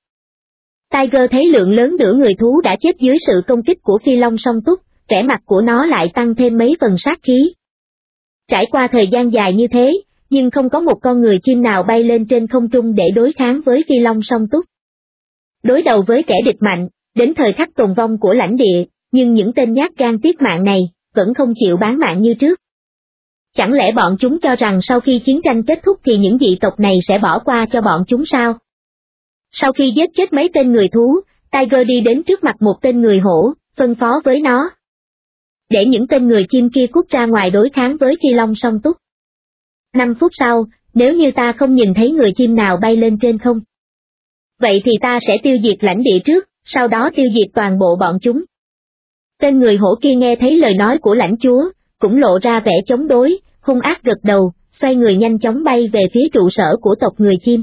Speaker 2: Tiger thấy lượng lớn nửa người thú đã chết dưới sự công kích của phi long song túc, vẻ mặt của nó lại tăng thêm mấy phần sát khí. Trải qua thời gian dài như thế, nhưng không có một con người chim nào bay lên trên không trung để đối kháng với phi long song túc. Đối đầu với kẻ địch mạnh, đến thời khắc tồn vong của lãnh địa, nhưng những tên nhát gan tiết mạng này, vẫn không chịu bán mạng như trước. Chẳng lẽ bọn chúng cho rằng sau khi chiến tranh kết thúc thì những dị tộc này sẽ bỏ qua cho bọn chúng sao? Sau khi giết chết mấy tên người thú, Tiger đi đến trước mặt một tên người hổ, phân phó với nó. Để những tên người chim kia cút ra ngoài đối kháng với phi long song túc. 5 phút sau, nếu như ta không nhìn thấy người chim nào bay lên trên không, vậy thì ta sẽ tiêu diệt lãnh địa trước, sau đó tiêu diệt toàn bộ bọn chúng. Tên người hổ kia nghe thấy lời nói của lãnh chúa, cũng lộ ra vẻ chống đối, hung ác gật đầu, xoay người nhanh chóng bay về phía trụ sở của tộc người chim.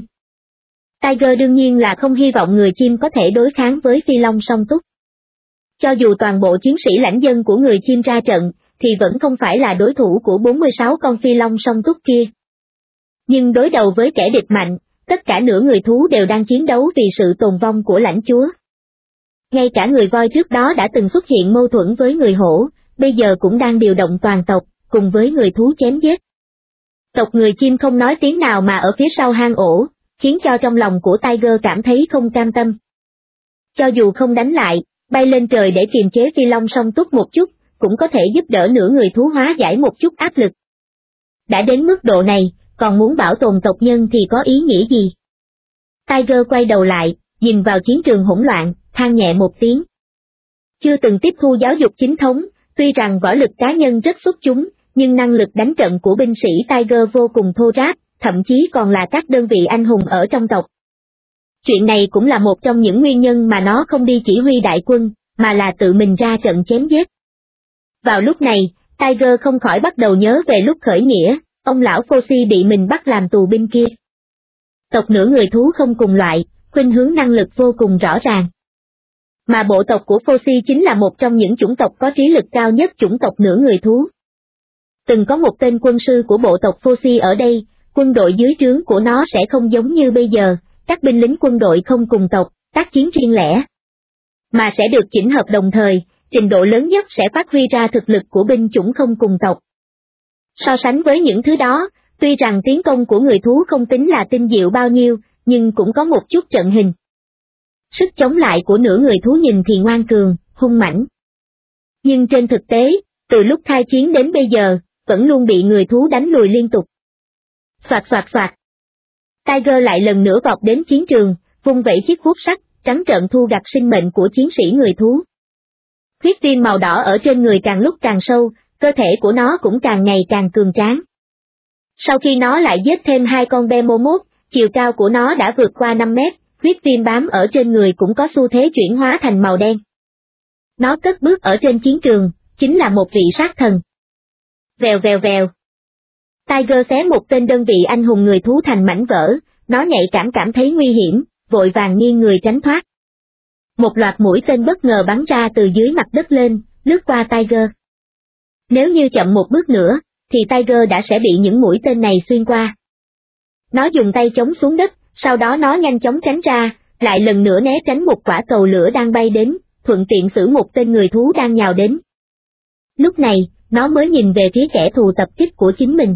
Speaker 2: Tiger đương nhiên là không hy vọng người chim có thể đối kháng với phi long song túc. Cho dù toàn bộ chiến sĩ lãnh dân của người chim ra trận, thì vẫn không phải là đối thủ của 46 con phi long song túc kia. Nhưng đối đầu với kẻ địch mạnh, tất cả nửa người thú đều đang chiến đấu vì sự tồn vong của lãnh chúa. Ngay cả người voi trước đó đã từng xuất hiện mâu thuẫn với người hổ, bây giờ cũng đang điều động toàn tộc, cùng với người thú chém giết. Tộc người chim không nói tiếng nào mà ở phía sau hang ổ, khiến cho trong lòng của Tiger cảm thấy không cam tâm. Cho dù không đánh lại, bay lên trời để kiềm chế phi long song túc một chút, cũng có thể giúp đỡ nửa người thú hóa giải một chút áp lực. Đã đến mức độ này, còn muốn bảo tồn tộc nhân thì có ý nghĩa gì? Tiger quay đầu lại, nhìn vào chiến trường hỗn loạn, than nhẹ một tiếng. Chưa từng tiếp thu giáo dục chính thống, tuy rằng võ lực cá nhân rất xuất chúng, nhưng năng lực đánh trận của binh sĩ Tiger vô cùng thô ráp, thậm chí còn là các đơn vị anh hùng ở trong tộc. Chuyện này cũng là một trong những nguyên nhân mà nó không đi chỉ huy đại quân, mà là tự mình ra trận chém giết. Vào lúc này, Tiger không khỏi bắt đầu nhớ về lúc khởi nghĩa, ông lão Foxy bị mình bắt làm tù binh kia. Tộc nửa người thú không cùng loại, khuynh hướng năng lực vô cùng rõ ràng. Mà bộ tộc của Foxy chính là một trong những chủng tộc có trí lực cao nhất chủng tộc nửa người thú. Từng có một tên quân sư của bộ tộc Foxy ở đây, quân đội dưới trướng của nó sẽ không giống như bây giờ, các binh lính quân đội không cùng tộc, tác chiến riêng lẻ, mà sẽ được chỉnh hợp đồng thời, trình độ lớn nhất sẽ phát huy ra thực lực của binh chủng không cùng tộc. So sánh với những thứ đó, tuy rằng tiến công của người thú không tính là tinh diệu bao nhiêu, nhưng cũng có một chút trận hình. Sức chống lại của nửa người thú nhìn thì ngoan cường, hung mãnh. Nhưng trên thực tế, từ lúc khai chiến đến bây giờ, vẫn luôn bị người thú đánh lùi liên tục. Soạt soạt soạt. Tiger lại lần nữa vọt đến chiến trường, vung vẩy chiếc vuốt sắt, trắng trợn thu gặt sinh mệnh của chiến sĩ người thú. Huyết viêm màu đỏ ở trên người càng lúc càng sâu, cơ thể của nó cũng càng ngày càng cường tráng. Sau khi nó lại giết thêm 2 con Behemoth, chiều cao của nó đã vượt qua 5 mét, huyết viêm bám ở trên người cũng có xu thế chuyển hóa thành màu đen. Nó cất bước ở trên chiến trường, chính là một vị sát thần. Vèo vèo vèo. Tiger xé một tên đơn vị anh hùng người thú thành mảnh vỡ, nó nhạy cảm thấy nguy hiểm, vội vàng nghiêng người tránh thoát. Một loạt mũi tên bất ngờ bắn ra từ dưới mặt đất lên, lướt qua Tiger. Nếu như chậm một bước nữa, thì Tiger đã sẽ bị những mũi tên này xuyên qua. Nó dùng tay chống xuống đất, sau đó nó nhanh chóng tránh ra, lại lần nữa né tránh một quả cầu lửa đang bay đến, thuận tiện xử một tên người thú đang nhào đến. Lúc này, nó mới nhìn về phía kẻ thù tập kích của chính mình.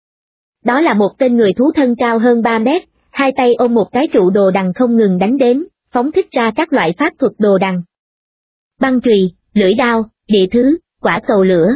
Speaker 2: Đó là một tên người thú thân cao hơn 3 mét, 2 tay ôm một cái trụ đồ đằng không ngừng đánh đến, phóng thích ra các loại pháp thuật đồ đằng. Băng chùy, lưỡi đao, địa thứ, quả cầu lửa.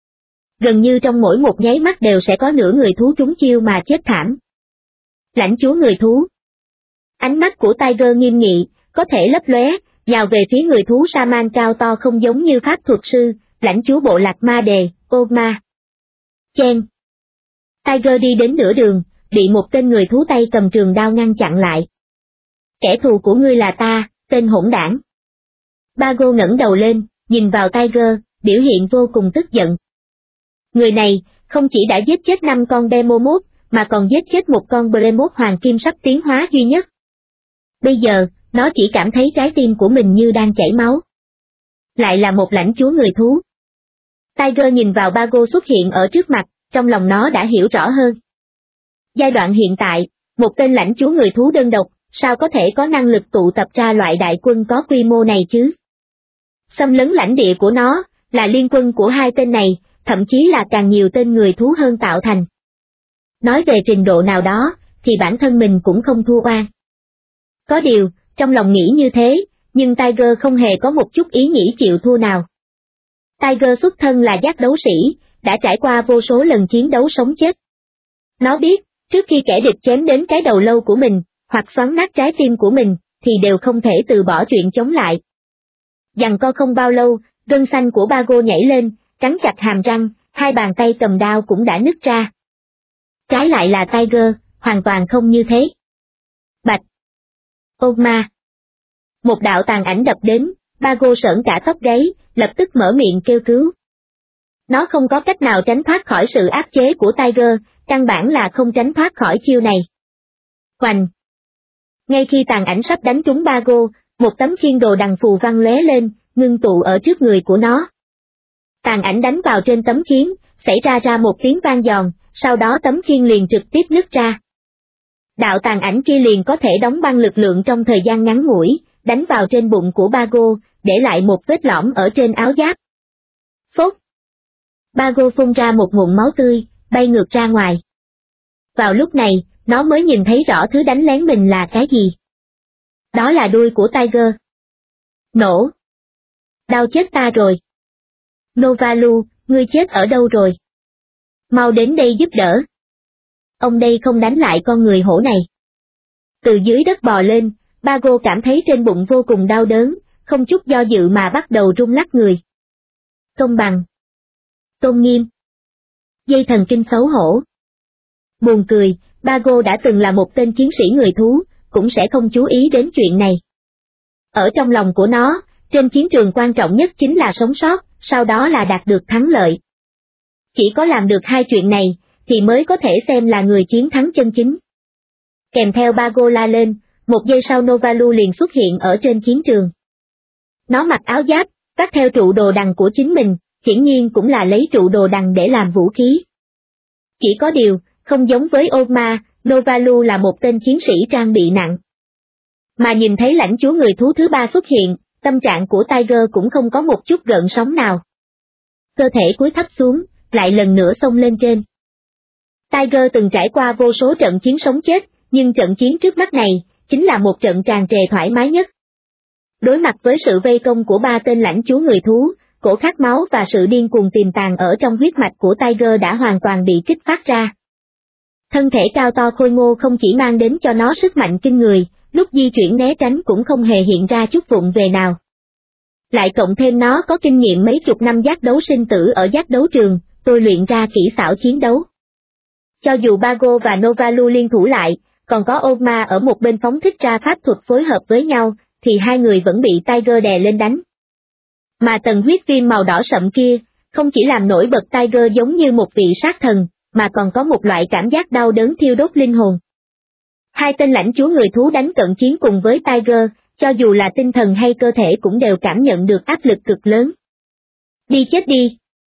Speaker 2: Gần như trong mỗi một nháy mắt đều sẽ có nửa người thú trúng chiêu mà chết thảm. Lãnh chúa người thú. Ánh mắt của Tiger nghiêm nghị, có thể lấp lóe, nhào về phía người thú Saman cao to không giống như pháp thuật sư, lãnh chúa bộ lạc ma đề, Ogma. Chen. Tiger đi đến nửa đường, bị một tên người thú tay cầm trường đao ngăn chặn lại. Kẻ thù của ngươi là ta, tên hỗn đảng. Bago ngẩng đầu lên, nhìn vào Tiger, biểu hiện vô cùng tức giận. Người này, không chỉ đã giết chết 5 con Behemoth, mà còn giết chết một con Behemoth hoàng kim sắp tiến hóa duy nhất. Bây giờ, nó chỉ cảm thấy trái tim của mình như đang chảy máu. Lại là một lãnh chúa người thú. Tiger nhìn vào Bago xuất hiện ở trước mặt, trong lòng nó đã hiểu rõ hơn. Giai đoạn hiện tại, một tên lãnh chúa người thú đơn độc, sao có thể có năng lực tụ tập ra loại đại quân có quy mô này chứ? Xâm lấn lãnh địa của nó, là liên quân của hai tên này, thậm chí là càng nhiều tên người thú hơn tạo thành. Nói về trình độ nào đó, thì bản thân mình cũng không thua oan. Có điều, trong lòng nghĩ như thế, nhưng Tiger không hề có một chút ý nghĩ chịu thua nào. Tiger xuất thân là giác đấu sĩ, đã trải qua vô số lần chiến đấu sống chết. Nó biết, trước khi kẻ địch chém đến cái đầu lâu của mình, hoặc xoắn nát trái tim của mình, thì đều không thể từ bỏ chuyện chống lại. Giằng co không bao lâu, gân xanh của Bago nhảy lên, cắn chặt hàm răng, hai bàn tay cầm đao cũng đã nứt ra. Trái lại là Tiger, hoàn toàn không như thế. Bạch! Ogma! Một đạo tàn ảnh đập đến, Bago sởn cả tóc gáy, lập tức mở miệng kêu cứu. Nó không có cách nào tránh thoát khỏi sự áp chế của Tiger, căn bản là không tránh thoát khỏi chiêu này. Hoành! Ngay khi tàn ảnh sắp đánh trúng Bago, một tấm khiên đồ đằng phù văng lóe lên, ngưng tụ ở trước người của nó. Tàn ảnh đánh vào trên tấm khiên, xảy ra một tiếng vang giòn, sau đó tấm khiên liền trực tiếp nứt ra. Đạo tàn ảnh kia liền có thể đóng băng lực lượng trong thời gian ngắn ngủi, đánh vào trên bụng của Bago, để lại một vết lõm ở trên áo giáp. Phốt! Bago phun ra một ngụm máu tươi, bay ngược ra ngoài. Vào lúc này, nó mới nhìn thấy rõ thứ đánh lén mình là cái gì. Đó là đuôi của Tiger. Nổ! Đau chết ta rồi. Novalu, ngươi chết ở đâu rồi? Mau đến đây giúp đỡ. Ông đây không đánh lại con người hổ này. Từ dưới đất bò lên, Bago cảm thấy trên bụng vô cùng đau đớn, không chút do dự mà bắt đầu rung lắc người. Công bằng. Tôn nghiêm. Dây thần kinh xấu hổ. Buồn cười, Bago đã từng là một tên chiến sĩ người thú, cũng sẽ không chú ý đến chuyện này. Ở trong lòng của nó, trên chiến trường quan trọng nhất chính là sống sót, sau đó là đạt được thắng lợi. Chỉ có làm được hai chuyện này, thì mới có thể xem là người chiến thắng chân chính. Kèm theo Bago la lên, một giây sau Novalu liền xuất hiện ở trên chiến trường. Nó mặc áo giáp, vác theo trụ đồ đằng của chính mình, hiển nhiên cũng là lấy trụ đồ đằng để làm vũ khí. Chỉ có điều, không giống với Ogma, Novalu là một tên chiến sĩ trang bị nặng. Mà nhìn thấy lãnh chúa người thú thứ ba xuất hiện, tâm trạng của Tiger cũng không có một chút gợn sóng nào. Cơ thể cúi thấp xuống, lại lần nữa xông lên trên. Tiger từng trải qua vô số trận chiến sống chết, nhưng trận chiến trước mắt này, chính là một trận tràn trề thoải mái nhất. Đối mặt với sự vây công của ba tên lãnh chúa người thú, cổ khát máu và sự điên cuồng tiềm tàng ở trong huyết mạch của Tiger đã hoàn toàn bị kích phát ra. Thân thể cao to khôi ngô không chỉ mang đến cho nó sức mạnh kinh người, lúc di chuyển né tránh cũng không hề hiện ra chút vụng về nào. Lại cộng thêm nó có kinh nghiệm mấy chục năm giác đấu sinh tử ở giác đấu trường, tôi luyện ra kỹ xảo chiến đấu. Cho dù Bago và Novalu liên thủ lại, còn có Ogma ở một bên phóng thích ra pháp thuật phối hợp với nhau, thì hai người vẫn bị Tiger đè lên đánh. Mà tầng huyết viêm màu đỏ sậm kia, không chỉ làm nổi bật Tiger giống như một vị sát thần, mà còn có một loại cảm giác đau đớn thiêu đốt linh hồn. Hai tên lãnh chúa người thú đánh cận chiến cùng với Tiger, cho dù là tinh thần hay cơ thể cũng đều cảm nhận được áp lực cực lớn. Đi chết đi!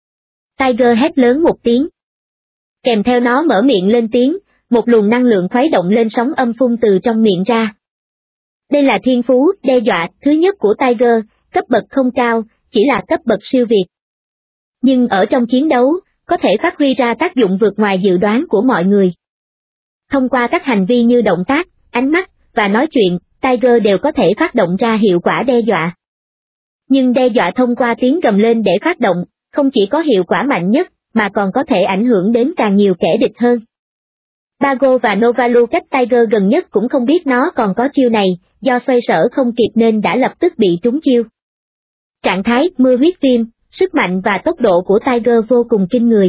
Speaker 2: Tiger hét lớn một tiếng. Kèm theo nó mở miệng lên tiếng, một luồng năng lượng khuấy động lên sóng âm phun từ trong miệng ra. Đây là thiên phú, đe dọa, thứ nhất của Tiger, cấp bậc không cao, chỉ là cấp bậc siêu việt. Nhưng ở trong chiến đấu, có thể phát huy ra tác dụng vượt ngoài dự đoán của mọi người. Thông qua các hành vi như động tác, ánh mắt, và nói chuyện, Tiger đều có thể phát động ra hiệu quả đe dọa. Nhưng đe dọa thông qua tiếng gầm lên để phát động, không chỉ có hiệu quả mạnh nhất, mà còn có thể ảnh hưởng đến càng nhiều kẻ địch hơn. Bago và Novalu cách Tiger gần nhất cũng không biết nó còn có chiêu này, do xoay sở không kịp nên đã lập tức bị trúng chiêu. Trạng thái mưa huyết viêm, sức mạnh và tốc độ của Tiger vô cùng kinh người.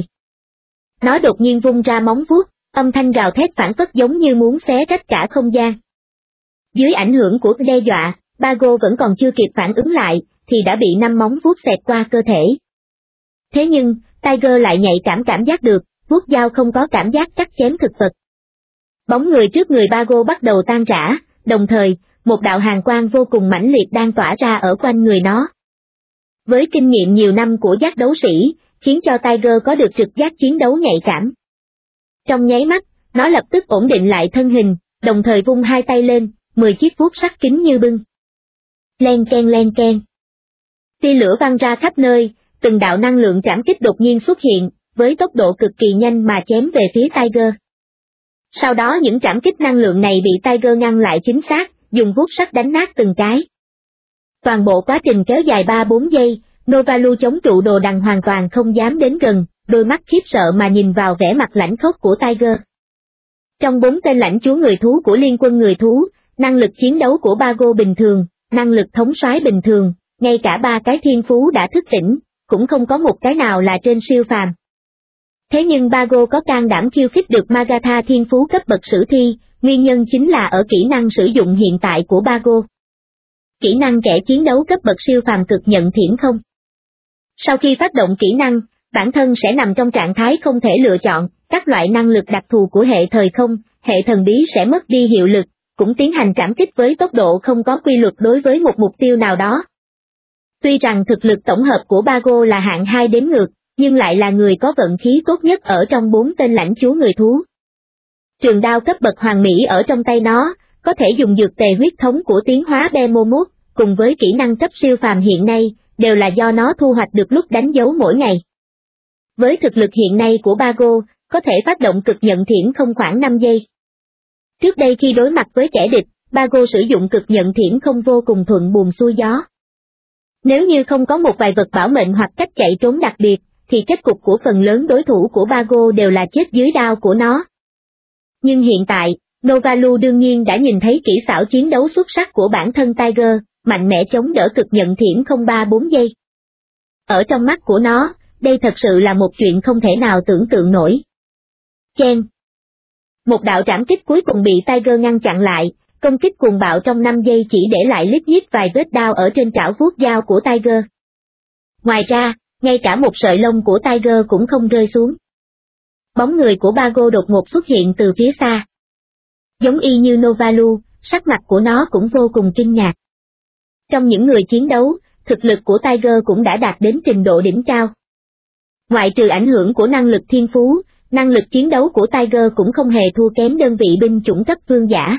Speaker 2: Nó đột nhiên vung ra móng vuốt, âm thanh gào thét phảng phất giống như muốn xé rách cả không gian. Dưới ảnh hưởng của đe dọa, Bago vẫn còn chưa kịp phản ứng lại, thì đã bị 5 móng vuốt xẹt qua cơ thể. Thế nhưng, Tiger lại nhạy cảm giác được, vuốt dao không có cảm giác cắt chém thực vật. Bóng người trước người Bago bắt đầu tan rã, đồng thời, một đạo hàn quang vô cùng mãnh liệt đang tỏa ra ở quanh người nó. Với kinh nghiệm nhiều năm của giác đấu sĩ, khiến cho Tiger có được trực giác chiến đấu nhạy cảm. Trong nháy mắt, nó lập tức ổn định lại thân hình, đồng thời vung 2 tay lên, 10 chiếc vuốt sắc kín như bưng. Len ken. Tia lửa văng ra khắp nơi, từng đạo năng lượng trảm kích đột nhiên xuất hiện, với tốc độ cực kỳ nhanh mà chém về phía Tiger. Sau đó những trảm kích năng lượng này bị Tiger ngăn lại chính xác, dùng vuốt sắt đánh nát từng cái. Toàn bộ quá trình kéo dài 3-4 giây, Novalu chống trụ đồ đằng hoàn toàn không dám đến gần, đôi mắt khiếp sợ mà nhìn vào vẻ mặt lãnh khốc của Tiger. Trong 4 tên lãnh chúa người thú của liên quân người thú, năng lực chiến đấu của Bago bình thường, năng lực thống soái bình thường, ngay cả 3 cái thiên phú đã thức tỉnh, cũng không có một cái nào là trên siêu phàm. Thế nhưng Bago có can đảm khiêu khích được Magatha thiên phú cấp bậc sử thi, nguyên nhân chính là ở kỹ năng sử dụng hiện tại của Bago. Kỹ năng kẻ chiến đấu cấp bậc siêu phàm cực nhận thiểm không. Sau khi phát động kỹ năng, bản thân sẽ nằm trong trạng thái không thể lựa chọn, các loại năng lực đặc thù của hệ thời không, hệ thần bí sẽ mất đi hiệu lực, cũng tiến hành trảm kích với tốc độ không có quy luật đối với một mục tiêu nào đó. Tuy rằng thực lực tổng hợp của Bago là hạng 2 đếm ngược, nhưng lại là người có vận khí tốt nhất ở trong 4 tên lãnh chúa người thú. Trường đao cấp bậc hoàng mỹ ở trong tay nó, có thể dùng dược tề huyết thống của tiến hóa Behemoth, cùng với kỹ năng cấp siêu phàm hiện nay, đều là do nó thu hoạch được lúc đánh dấu mỗi ngày. Với thực lực hiện nay của Bago, có thể phát động cực nhận thiểm không khoảng 5 giây. Trước đây khi đối mặt với kẻ địch, Bago sử dụng cực nhận thiểm không vô cùng thuận buồm xuôi gió. Nếu như không có một vài vật bảo mệnh hoặc cách chạy trốn đặc biệt, thì kết cục của phần lớn đối thủ của Bago đều là chết dưới đao của nó. Nhưng hiện tại, Novalu đương nhiên đã nhìn thấy kỹ xảo chiến đấu xuất sắc của bản thân Tiger, mạnh mẽ chống đỡ cực nhận thiểm không 3-4 giây. Ở trong mắt của nó, đây thật sự là một chuyện không thể nào tưởng tượng nổi. Chen. Một đạo trảm kích cuối cùng bị Tiger ngăn chặn lại, công kích cuồng bạo trong 5 giây chỉ để lại lít nhít vài vết đao ở trên trảo vuốt dao của Tiger. Ngoài ra, ngay cả một sợi lông của Tiger cũng không rơi xuống. Bóng người của Bago đột ngột xuất hiện từ phía xa. Giống y như Novalu, sắc mặt của nó cũng vô cùng kinh ngạc. Trong những người chiến đấu, thực lực của Tiger cũng đã đạt đến trình độ đỉnh cao. Ngoại trừ ảnh hưởng của năng lực thiên phú, năng lực chiến đấu của Tiger cũng không hề thua kém đơn vị binh chủng cấp vương giả.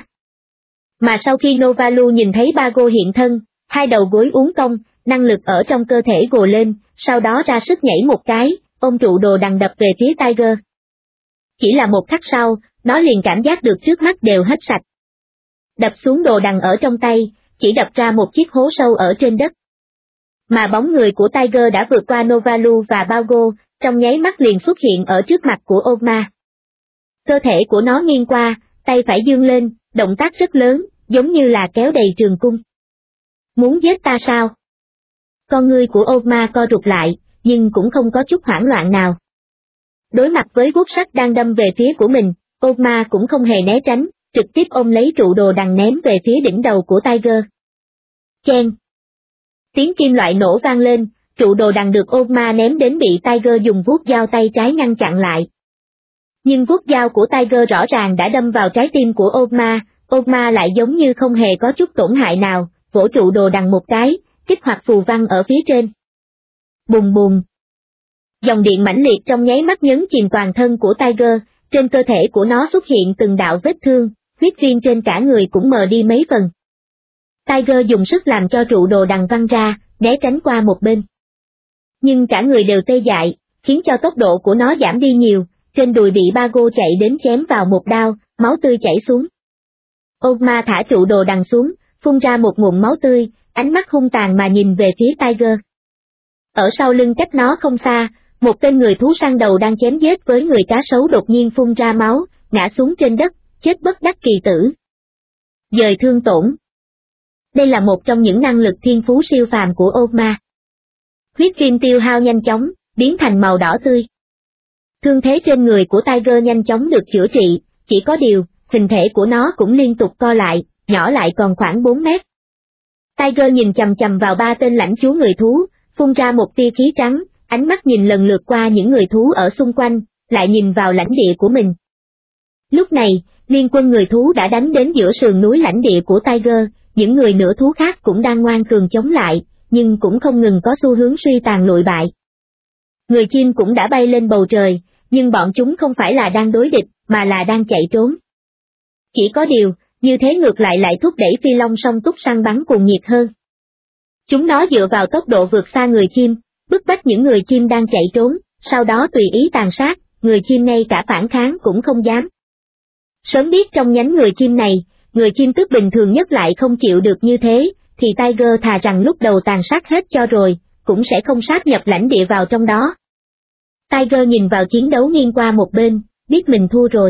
Speaker 2: Mà sau khi Novalu nhìn thấy Bago hiện thân, 2 đầu gối uốn cong, năng lực ở trong cơ thể gồ lên, sau đó ra sức nhảy một cái, ôm trụ đồ đằng đập về phía Tiger. Chỉ là một khắc sau, nó liền cảm giác được trước mắt đều hết sạch. Đập xuống đồ đằng ở trong tay, chỉ đập ra một chiếc hố sâu ở trên đất. Mà bóng người của Tiger đã vượt qua Novalu và Bago, trong nháy mắt liền xuất hiện ở trước mặt của Ogma. Cơ thể của nó nghiêng qua, tay phải dương lên, động tác rất lớn, giống như là kéo đầy trường cung. Muốn giết ta sao? Con ngươi của Ogma co rụt lại, nhưng cũng không có chút hoảng loạn nào. Đối mặt với guốc sắt đang đâm về phía của mình, Ogma cũng không hề né tránh, trực tiếp ôm lấy trụ đồ đằng ném về phía đỉnh đầu của Tiger. Chen. Tiếng kim loại nổ vang lên, trụ đồ đằng được Ogma ném đến bị Tiger dùng vuốt dao tay trái ngăn chặn lại. Nhưng vuốt dao của Tiger rõ ràng đã đâm vào trái tim của Ogma lại giống như không hề có chút tổn hại nào, vỗ trụ đồ đằng một cái, kích hoạt phù văn ở phía trên. Bùng bùng. Dòng điện mãnh liệt trong nháy mắt nhấn chìm toàn thân của Tiger, trên cơ thể của nó xuất hiện từng đạo vết thương, huyết viêm trên cả người cũng mờ đi mấy phần. Tiger dùng sức làm cho trụ đồ đằng văng ra, né tránh qua một bên. Nhưng cả người đều tê dại, khiến cho tốc độ của nó giảm đi nhiều, trên đùi bị Bago chạy đến chém vào một đao, máu tươi chảy xuống. Ogma thả trụ đồ đằng xuống, phun ra một ngụm máu tươi, ánh mắt hung tàn mà nhìn về phía Tiger. Ở sau lưng cách nó không xa, một tên người thú săn đầu đang chém giết với người cá sấu đột nhiên phun ra máu, ngã xuống trên đất, chết bất đắc kỳ tử. Dời thương tổn. Đây là một trong những năng lực thiên phú siêu phàm của Ogma. Huyết kim tiêu hao nhanh chóng, biến thành màu đỏ tươi. Thương thế trên người của Tiger nhanh chóng được chữa trị, chỉ có điều, hình thể của nó cũng liên tục co lại, nhỏ lại còn khoảng 4 mét. Tiger nhìn chằm chằm vào 3 tên lãnh chúa người thú, phun ra một tia khí trắng, ánh mắt nhìn lần lượt qua những người thú ở xung quanh, lại nhìn vào lãnh địa của mình. Lúc này, liên quân người thú đã đánh đến giữa sườn núi lãnh địa của Tiger, những người nửa thú khác cũng đang ngoan cường chống lại, nhưng cũng không ngừng có xu hướng suy tàn lụi bại. Người chim cũng đã bay lên bầu trời, nhưng bọn chúng không phải là đang đối địch, mà là đang chạy trốn. Chỉ có điều, như thế ngược lại thúc đẩy phi long song túc săn bắn cuồng nhiệt hơn. Chúng nó dựa vào tốc độ vượt xa người chim, bức bách những người chim đang chạy trốn, sau đó tùy ý tàn sát, người chim ngay cả phản kháng cũng không dám. Sớm biết trong nhánh người chim này, người chim tước bình thường nhất lại không chịu được như thế, thì Tiger thà rằng lúc đầu tàn sát hết cho rồi, cũng sẽ không sát nhập lãnh địa vào trong đó. Tiger nhìn vào chiến đấu nghiêng qua một bên, biết mình thua rồi.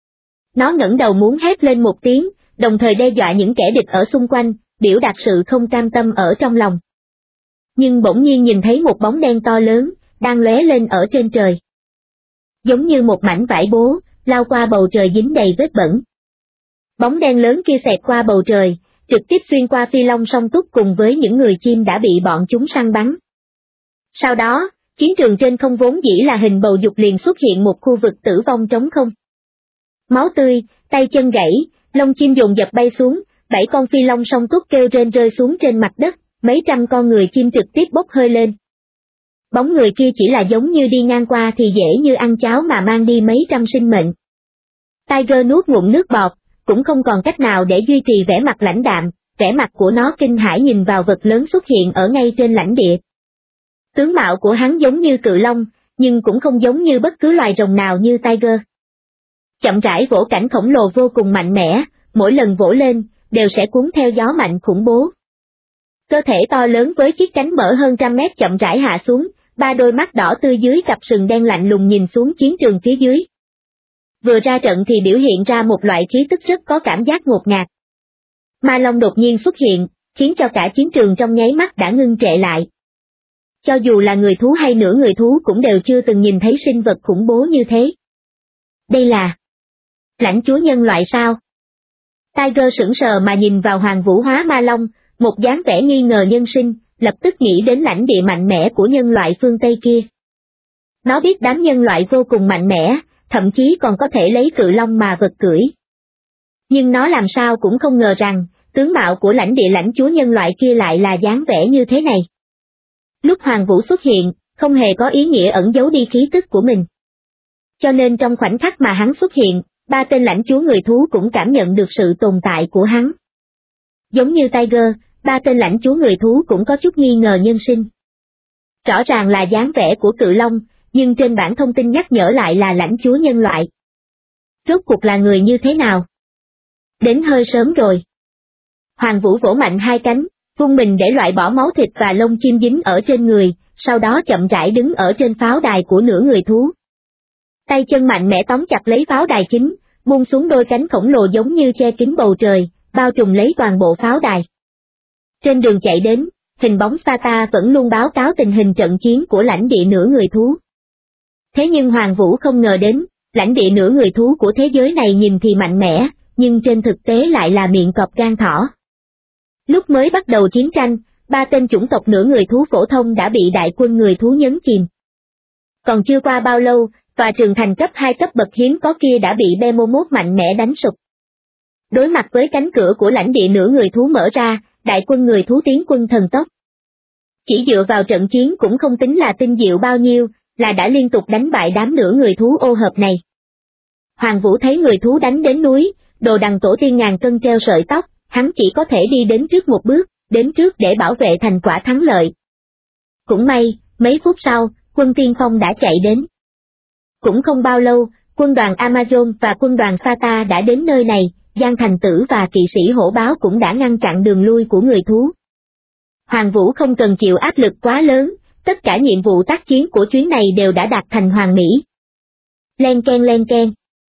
Speaker 2: Nó ngẩng đầu muốn hét lên một tiếng, đồng thời đe dọa những kẻ địch ở xung quanh, biểu đạt sự không cam tâm ở trong lòng. Nhưng bỗng nhiên nhìn thấy một bóng đen to lớn, đang lóe lên ở trên trời. Giống như một mảnh vải bố, lao qua bầu trời dính đầy vết bẩn. Bóng đen lớn kia xẹt qua bầu trời, trực tiếp xuyên qua phi long song túc cùng với những người chim đã bị bọn chúng săn bắn. Sau đó, chiến trường trên không vốn dĩ là hình bầu dục liền xuất hiện một khu vực tử vong trống không. Máu tươi, tay chân gãy, lông chim dồn dập bay xuống, 7 con phi long song túc kêu rên rơi xuống trên mặt đất, mấy trăm con người chim trực tiếp bốc hơi lên. Bóng người kia chỉ là giống như đi ngang qua thì dễ như ăn cháo mà mang đi mấy trăm sinh mệnh. Tiger nuốt ngụm nước bọt, cũng không còn cách nào để duy trì vẻ mặt lãnh đạm, vẻ mặt của nó kinh hãi nhìn vào vật lớn xuất hiện ở ngay trên lãnh địa. Tướng mạo của hắn giống như cự long, nhưng cũng không giống như bất cứ loài rồng nào như Tiger. Chậm rãi vỗ cảnh khổng lồ vô cùng mạnh mẽ, mỗi lần vỗ lên, đều sẽ cuốn theo gió mạnh khủng bố. Cơ thể to lớn với chiếc cánh mở hơn 100 mét chậm rãi hạ xuống, 3 đôi mắt đỏ tươi dưới cặp sừng đen lạnh lùng nhìn xuống chiến trường phía dưới. Vừa ra trận thì biểu hiện ra một loại khí tức rất có cảm giác ngột ngạt. Ma Long đột nhiên xuất hiện, khiến cho cả chiến trường trong nháy mắt đã ngưng trệ lại. Cho dù là người thú hay nửa người thú cũng đều chưa từng nhìn thấy sinh vật khủng bố như thế. Đây là lãnh chúa nhân loại sao? Tiger sững sờ mà nhìn vào hoàng vũ hóa ma long, một dáng vẻ nghi ngờ nhân sinh, lập tức nghĩ đến lãnh địa mạnh mẽ của nhân loại phương Tây kia. Nó biết đám nhân loại vô cùng mạnh mẽ, thậm chí còn có thể lấy cự long mà vật cưỡi. Nhưng nó làm sao cũng không ngờ rằng, tướng mạo của lãnh địa lãnh chúa nhân loại kia lại là dáng vẻ như thế này. Lúc Hoàng Vũ xuất hiện, không hề có ý nghĩa ẩn giấu đi khí tức của mình. Cho nên trong khoảnh khắc mà hắn xuất hiện, 3 tên lãnh chúa người thú cũng cảm nhận được sự tồn tại của hắn. Giống như Tiger, 3 tên lãnh chúa người thú cũng có chút nghi ngờ nhân sinh. Rõ ràng là dáng vẻ của cự long, nhưng trên bảng thông tin nhắc nhở lại là lãnh chúa nhân loại. Rốt cuộc là người như thế nào? Đến hơi sớm rồi. Hoàng Vũ vỗ mạnh 2 cánh, vung mình để loại bỏ máu thịt và lông chim dính ở trên người, sau đó chậm rãi đứng ở trên pháo đài của nửa người thú. Tay chân mạnh mẽ tóm chặt lấy pháo đài chính, buông xuống đôi cánh khổng lồ giống như che kín bầu trời, bao trùm lấy toàn bộ pháo đài. Trên đường chạy đến, hình bóng Sata vẫn luôn báo cáo tình hình trận chiến của lãnh địa nửa người thú. Thế nhưng Hoàng Vũ không ngờ đến, lãnh địa nửa người thú của thế giới này nhìn thì mạnh mẽ, nhưng trên thực tế lại là miệng cọp gan thỏ. Lúc mới bắt đầu chiến tranh, 3 tên chủng tộc nửa người thú phổ thông đã bị đại quân người thú nhấn chìm. Còn chưa qua bao lâu, tòa trường thành cấp 2 cấp bậc hiếm có kia đã bị Behemoth mạnh mẽ đánh sụp. Đối mặt với cánh cửa của lãnh địa nửa người thú mở ra, đại quân người thú tiến quân thần tốc. Chỉ dựa vào trận chiến cũng không tính là tinh diệu bao nhiêu, là đã liên tục đánh bại đám nửa người thú ô hợp này. Hoàng Vũ thấy người thú đánh đến núi, đồ đằng tổ tiên ngàn cân treo sợi tóc, hắn chỉ có thể đi đến trước một bước, đến trước để bảo vệ thành quả thắng lợi. Cũng may, mấy phút sau, quân tiên phong đã chạy đến. Cũng không bao lâu, quân đoàn Amazon và quân đoàn Sata đã đến nơi này, Giang Thành Tử và kỵ sĩ hổ báo cũng đã ngăn chặn đường lui của người thú. Hoàng Vũ không cần chịu áp lực quá lớn, tất cả nhiệm vụ tác chiến của chuyến này đều đã đạt thành hoàn mỹ. Len keng len keng.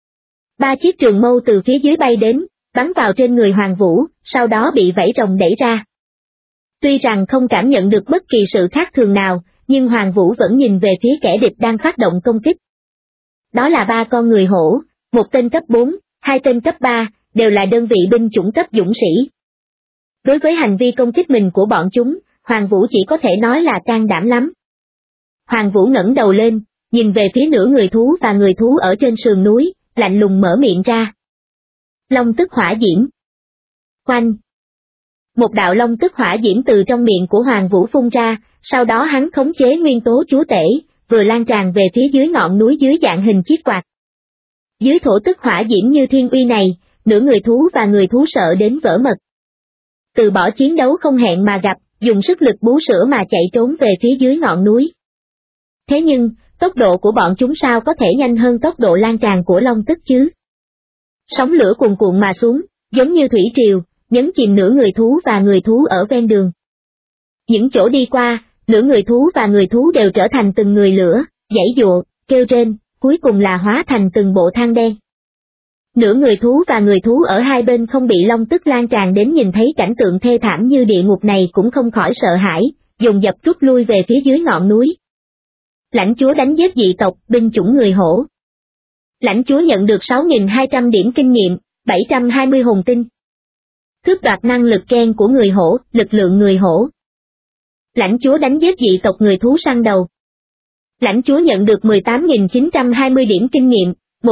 Speaker 2: 3 chiếc trường mâu từ phía dưới bay đến, bắn vào trên người Hoàng Vũ, sau đó bị vảy rồng đẩy ra. Tuy rằng không cảm nhận được bất kỳ sự khác thường nào, nhưng Hoàng Vũ vẫn nhìn về phía kẻ địch đang phát động công kích. Đó là 3 con người hổ, một tên cấp 4, 2 tên cấp 3, đều là đơn vị binh chủng cấp dũng sĩ. Đối với hành vi công kích mình của bọn chúng, Hoàng Vũ chỉ có thể nói là can đảm lắm. Hoàng Vũ ngẩng đầu lên, nhìn về phía nửa người thú và người thú ở trên sườn núi, lạnh lùng mở miệng ra. Long tức hỏa diễm. Oanh! Một đạo long tức hỏa diễm từ trong miệng của Hoàng Vũ phun ra, sau đó hắn khống chế nguyên tố chúa tể, vừa lan tràn về phía dưới ngọn núi dưới dạng hình chiếc quạt. Dưới thổ tức hỏa diễm như thiên uy này, nửa người thú và người thú sợ đến vỡ mật. Từ bỏ chiến đấu không hẹn mà gặp, dùng sức lực bú sữa mà chạy trốn về phía dưới ngọn núi. Thế nhưng, tốc độ của bọn chúng sao có thể nhanh hơn tốc độ lan tràn của long tức chứ? Sóng lửa cuồn cuộn mà xuống, giống như thủy triều, nhấn chìm nửa người thú và người thú ở ven đường. Những chỗ đi qua, nửa người thú và người thú đều trở thành từng người lửa, giãy giụa, kêu rên, cuối cùng là hóa thành từng bộ than đen. Nửa người thú và người thú ở hai bên không bị long tức lan tràn đến nhìn thấy cảnh tượng thê thảm như địa ngục này cũng không khỏi sợ hãi, dồn dập rút lui về phía dưới ngọn núi. Lãnh chúa đánh giết dị tộc, binh chủng người hổ. Lãnh chúa nhận được 6.200 điểm kinh nghiệm, 720 hồn tinh. Cướp đoạt năng lực gen của người hổ, lực lượng người hổ. Lãnh chúa đánh giết dị tộc người thú săn đầu. Lãnh chúa nhận được 18.920 điểm kinh nghiệm,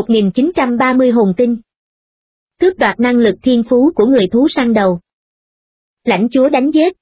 Speaker 2: 1.930 hồn tinh. Cướp đoạt năng lực thiên phú của người thú săn đầu. Lãnh chúa đánh giết.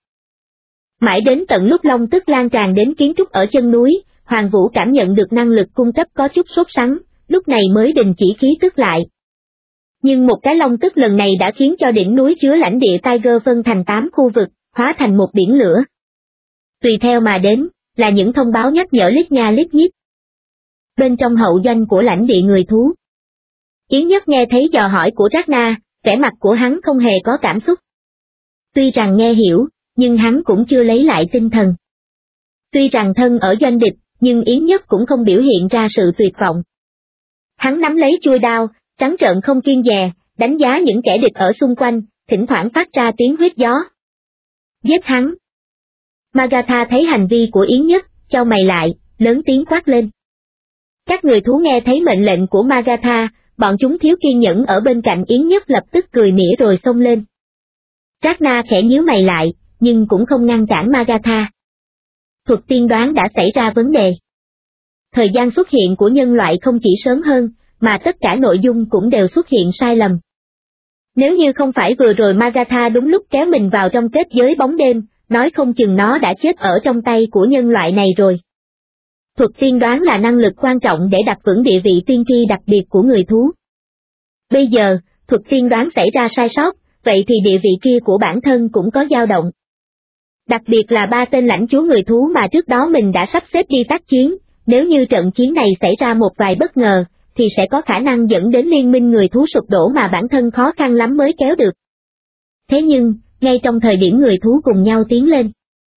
Speaker 2: Mãi đến tận lúc long tức lan tràn đến kiến trúc ở chân núi, Hoàng Vũ cảm nhận được năng lực cung cấp có chút sốt sắng, lúc này mới đình chỉ khí tức lại. Nhưng một cái long tức lần này đã khiến cho đỉnh núi chứa lãnh địa Tiger phân thành 8 khu vực, hóa thành một biển lửa. Tùy theo mà đến, là những thông báo nhắc nhở lít nha lít nhít. Bên trong hậu doanh của lãnh địa người thú, Yến Nhất nghe thấy dò hỏi của Ragnar, vẻ mặt của hắn không hề có cảm xúc. Tuy rằng nghe hiểu, nhưng hắn cũng chưa lấy lại tinh thần. Tuy rằng thân ở doanh địch, nhưng Yến Nhất cũng không biểu hiện ra sự tuyệt vọng. Hắn nắm lấy chuôi đao, trắng trợn không kiêng dè, đánh giá những kẻ địch ở xung quanh, thỉnh thoảng phát ra tiếng huýt gió. Giết hắn! Magatha thấy hành vi của Yến Nhất, chau mày lại, lớn tiếng quát lên. Các người thú nghe thấy mệnh lệnh của Magatha, bọn chúng thiếu kiên nhẫn ở bên cạnh Yến Nhất lập tức cười mỉa rồi xông lên. Ragnar khẽ nhíu mày lại, nhưng cũng không ngăn cản Magatha. Thuật tiên đoán đã xảy ra vấn đề. Thời gian xuất hiện của nhân loại không chỉ sớm hơn, mà tất cả nội dung cũng đều xuất hiện sai lầm. Nếu như không phải vừa rồi Magatha đúng lúc kéo mình vào trong kết giới bóng đêm, nói không chừng nó đã chết ở trong tay của nhân loại này rồi. Thuật tiên đoán là năng lực quan trọng để đặt vững địa vị tiên tri đặc biệt của người thú. Bây giờ, thuật tiên đoán xảy ra sai sót, vậy thì địa vị kia của bản thân cũng có dao động. Đặc biệt là 3 tên lãnh chúa người thú mà trước đó mình đã sắp xếp đi tác chiến, nếu như trận chiến này xảy ra một vài bất ngờ, thì sẽ có khả năng dẫn đến liên minh người thú sụp đổ mà bản thân khó khăn lắm mới kéo được. Thế nhưng, ngay trong thời điểm người thú cùng nhau tiến lên,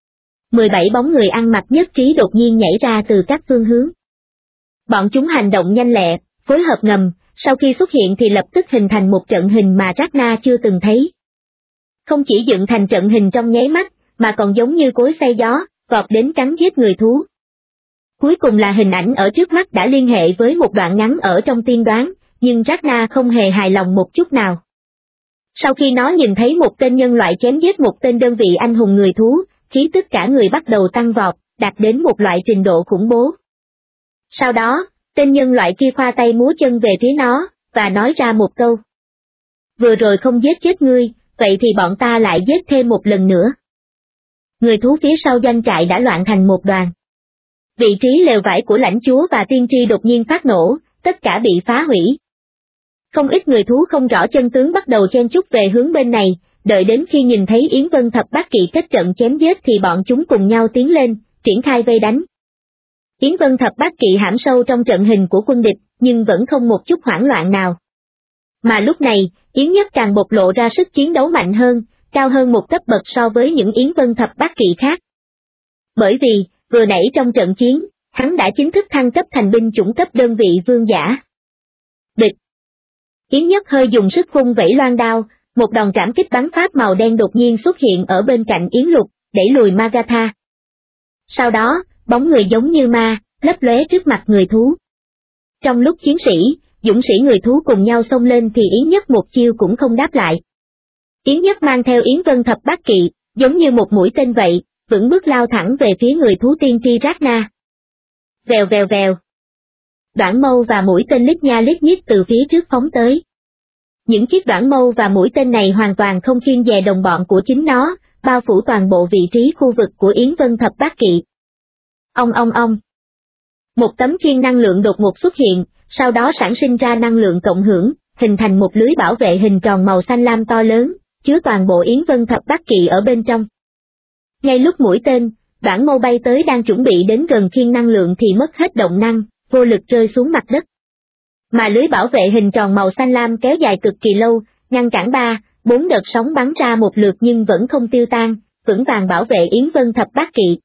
Speaker 2: 17 bóng người ăn mặc nhất trí đột nhiên nhảy ra từ các phương hướng. Bọn chúng hành động nhanh lẹ, phối hợp ngầm, sau khi xuất hiện thì lập tức hình thành một trận hình mà Ragnar chưa từng thấy. Không chỉ dựng thành trận hình trong nháy mắt, mà còn giống như cối xay gió, vọt đến cắn giết người thú. Cuối cùng là hình ảnh ở trước mắt đã liên hệ với một đoạn ngắn ở trong tiên đoán, nhưng Ragnar không hề hài lòng một chút nào. Sau khi nó nhìn thấy một tên nhân loại chém giết một tên đơn vị anh hùng người thú, khí tức cả người bắt đầu tăng vọt, đạt đến một loại trình độ khủng bố. Sau đó, tên nhân loại kia khoa tay múa chân về phía nó, và nói ra một câu. Vừa rồi không giết chết ngươi, vậy thì bọn ta lại giết thêm một lần nữa. Người thú phía sau doanh trại đã loạn thành một đoàn. Vị trí lều vải của lãnh chúa và tiên tri đột nhiên phát nổ, tất cả bị phá hủy. Không ít người thú không rõ chân tướng bắt đầu chen chúc về hướng bên này, đợi đến khi nhìn thấy Yến Vân Thập Bát Kỵ kết trận chém giết thì bọn chúng cùng nhau tiến lên, triển khai vây đánh. Yến Vân Thập Bát Kỵ hãm sâu trong trận hình của quân địch, nhưng vẫn không một chút hoảng loạn nào. Mà lúc này, Yến Nhất càng bộc lộ ra sức chiến đấu mạnh hơn, cao hơn một cấp bậc so với những Yến Vân Thập Bát Kỵ khác. Bởi vì, vừa nãy trong trận chiến, hắn đã chính thức thăng cấp thành binh chủng cấp đơn vị vương giả. Địch. Yến Nhất hơi dùng sức vung vẩy loan đao, một đòn trảm kích bắn pháp màu đen đột nhiên xuất hiện ở bên cạnh Yến Lục, đẩy lùi Magatha. Sau đó, bóng người giống như ma, lấp lóe trước mặt người thú. Trong lúc chiến sĩ, dũng sĩ người thú cùng nhau xông lên thì Yến Nhất một chiêu cũng không đáp lại. Yến Nhất mang theo Yến Vân Thập Bát Kỵ, giống như một mũi tên vậy, vững bước lao thẳng về phía người thú tiên tri Ragna. Vèo vèo vèo. Đoạn mâu và mũi tên lít nha lít nhít từ phía trước phóng tới. Những chiếc đoạn mâu và mũi tên này hoàn toàn không kiêng dè đồng bọn của chính nó, bao phủ toàn bộ vị trí khu vực của Yến Vân Thập Bát Kỵ. Ong. Một tấm khiên năng lượng đột ngột xuất hiện, sau đó sản sinh ra năng lượng cộng hưởng, hình thành một lưới bảo vệ hình tròn màu xanh lam to lớn, chứa toàn bộ Yến Vân Thập Bát Kỵ ở bên trong. Ngay lúc mũi tên, đoạn mâu bay tới đang chuẩn bị đến gần khiên năng lượng thì mất hết động năng, vô lực rơi xuống mặt đất. Mà lưới bảo vệ hình tròn màu xanh lam kéo dài cực kỳ lâu, ngăn cản 3-4 đợt sóng bắn ra một lượt nhưng vẫn không tiêu tan, vững vàng bảo vệ Yến Vân Thập Bát Kỵ.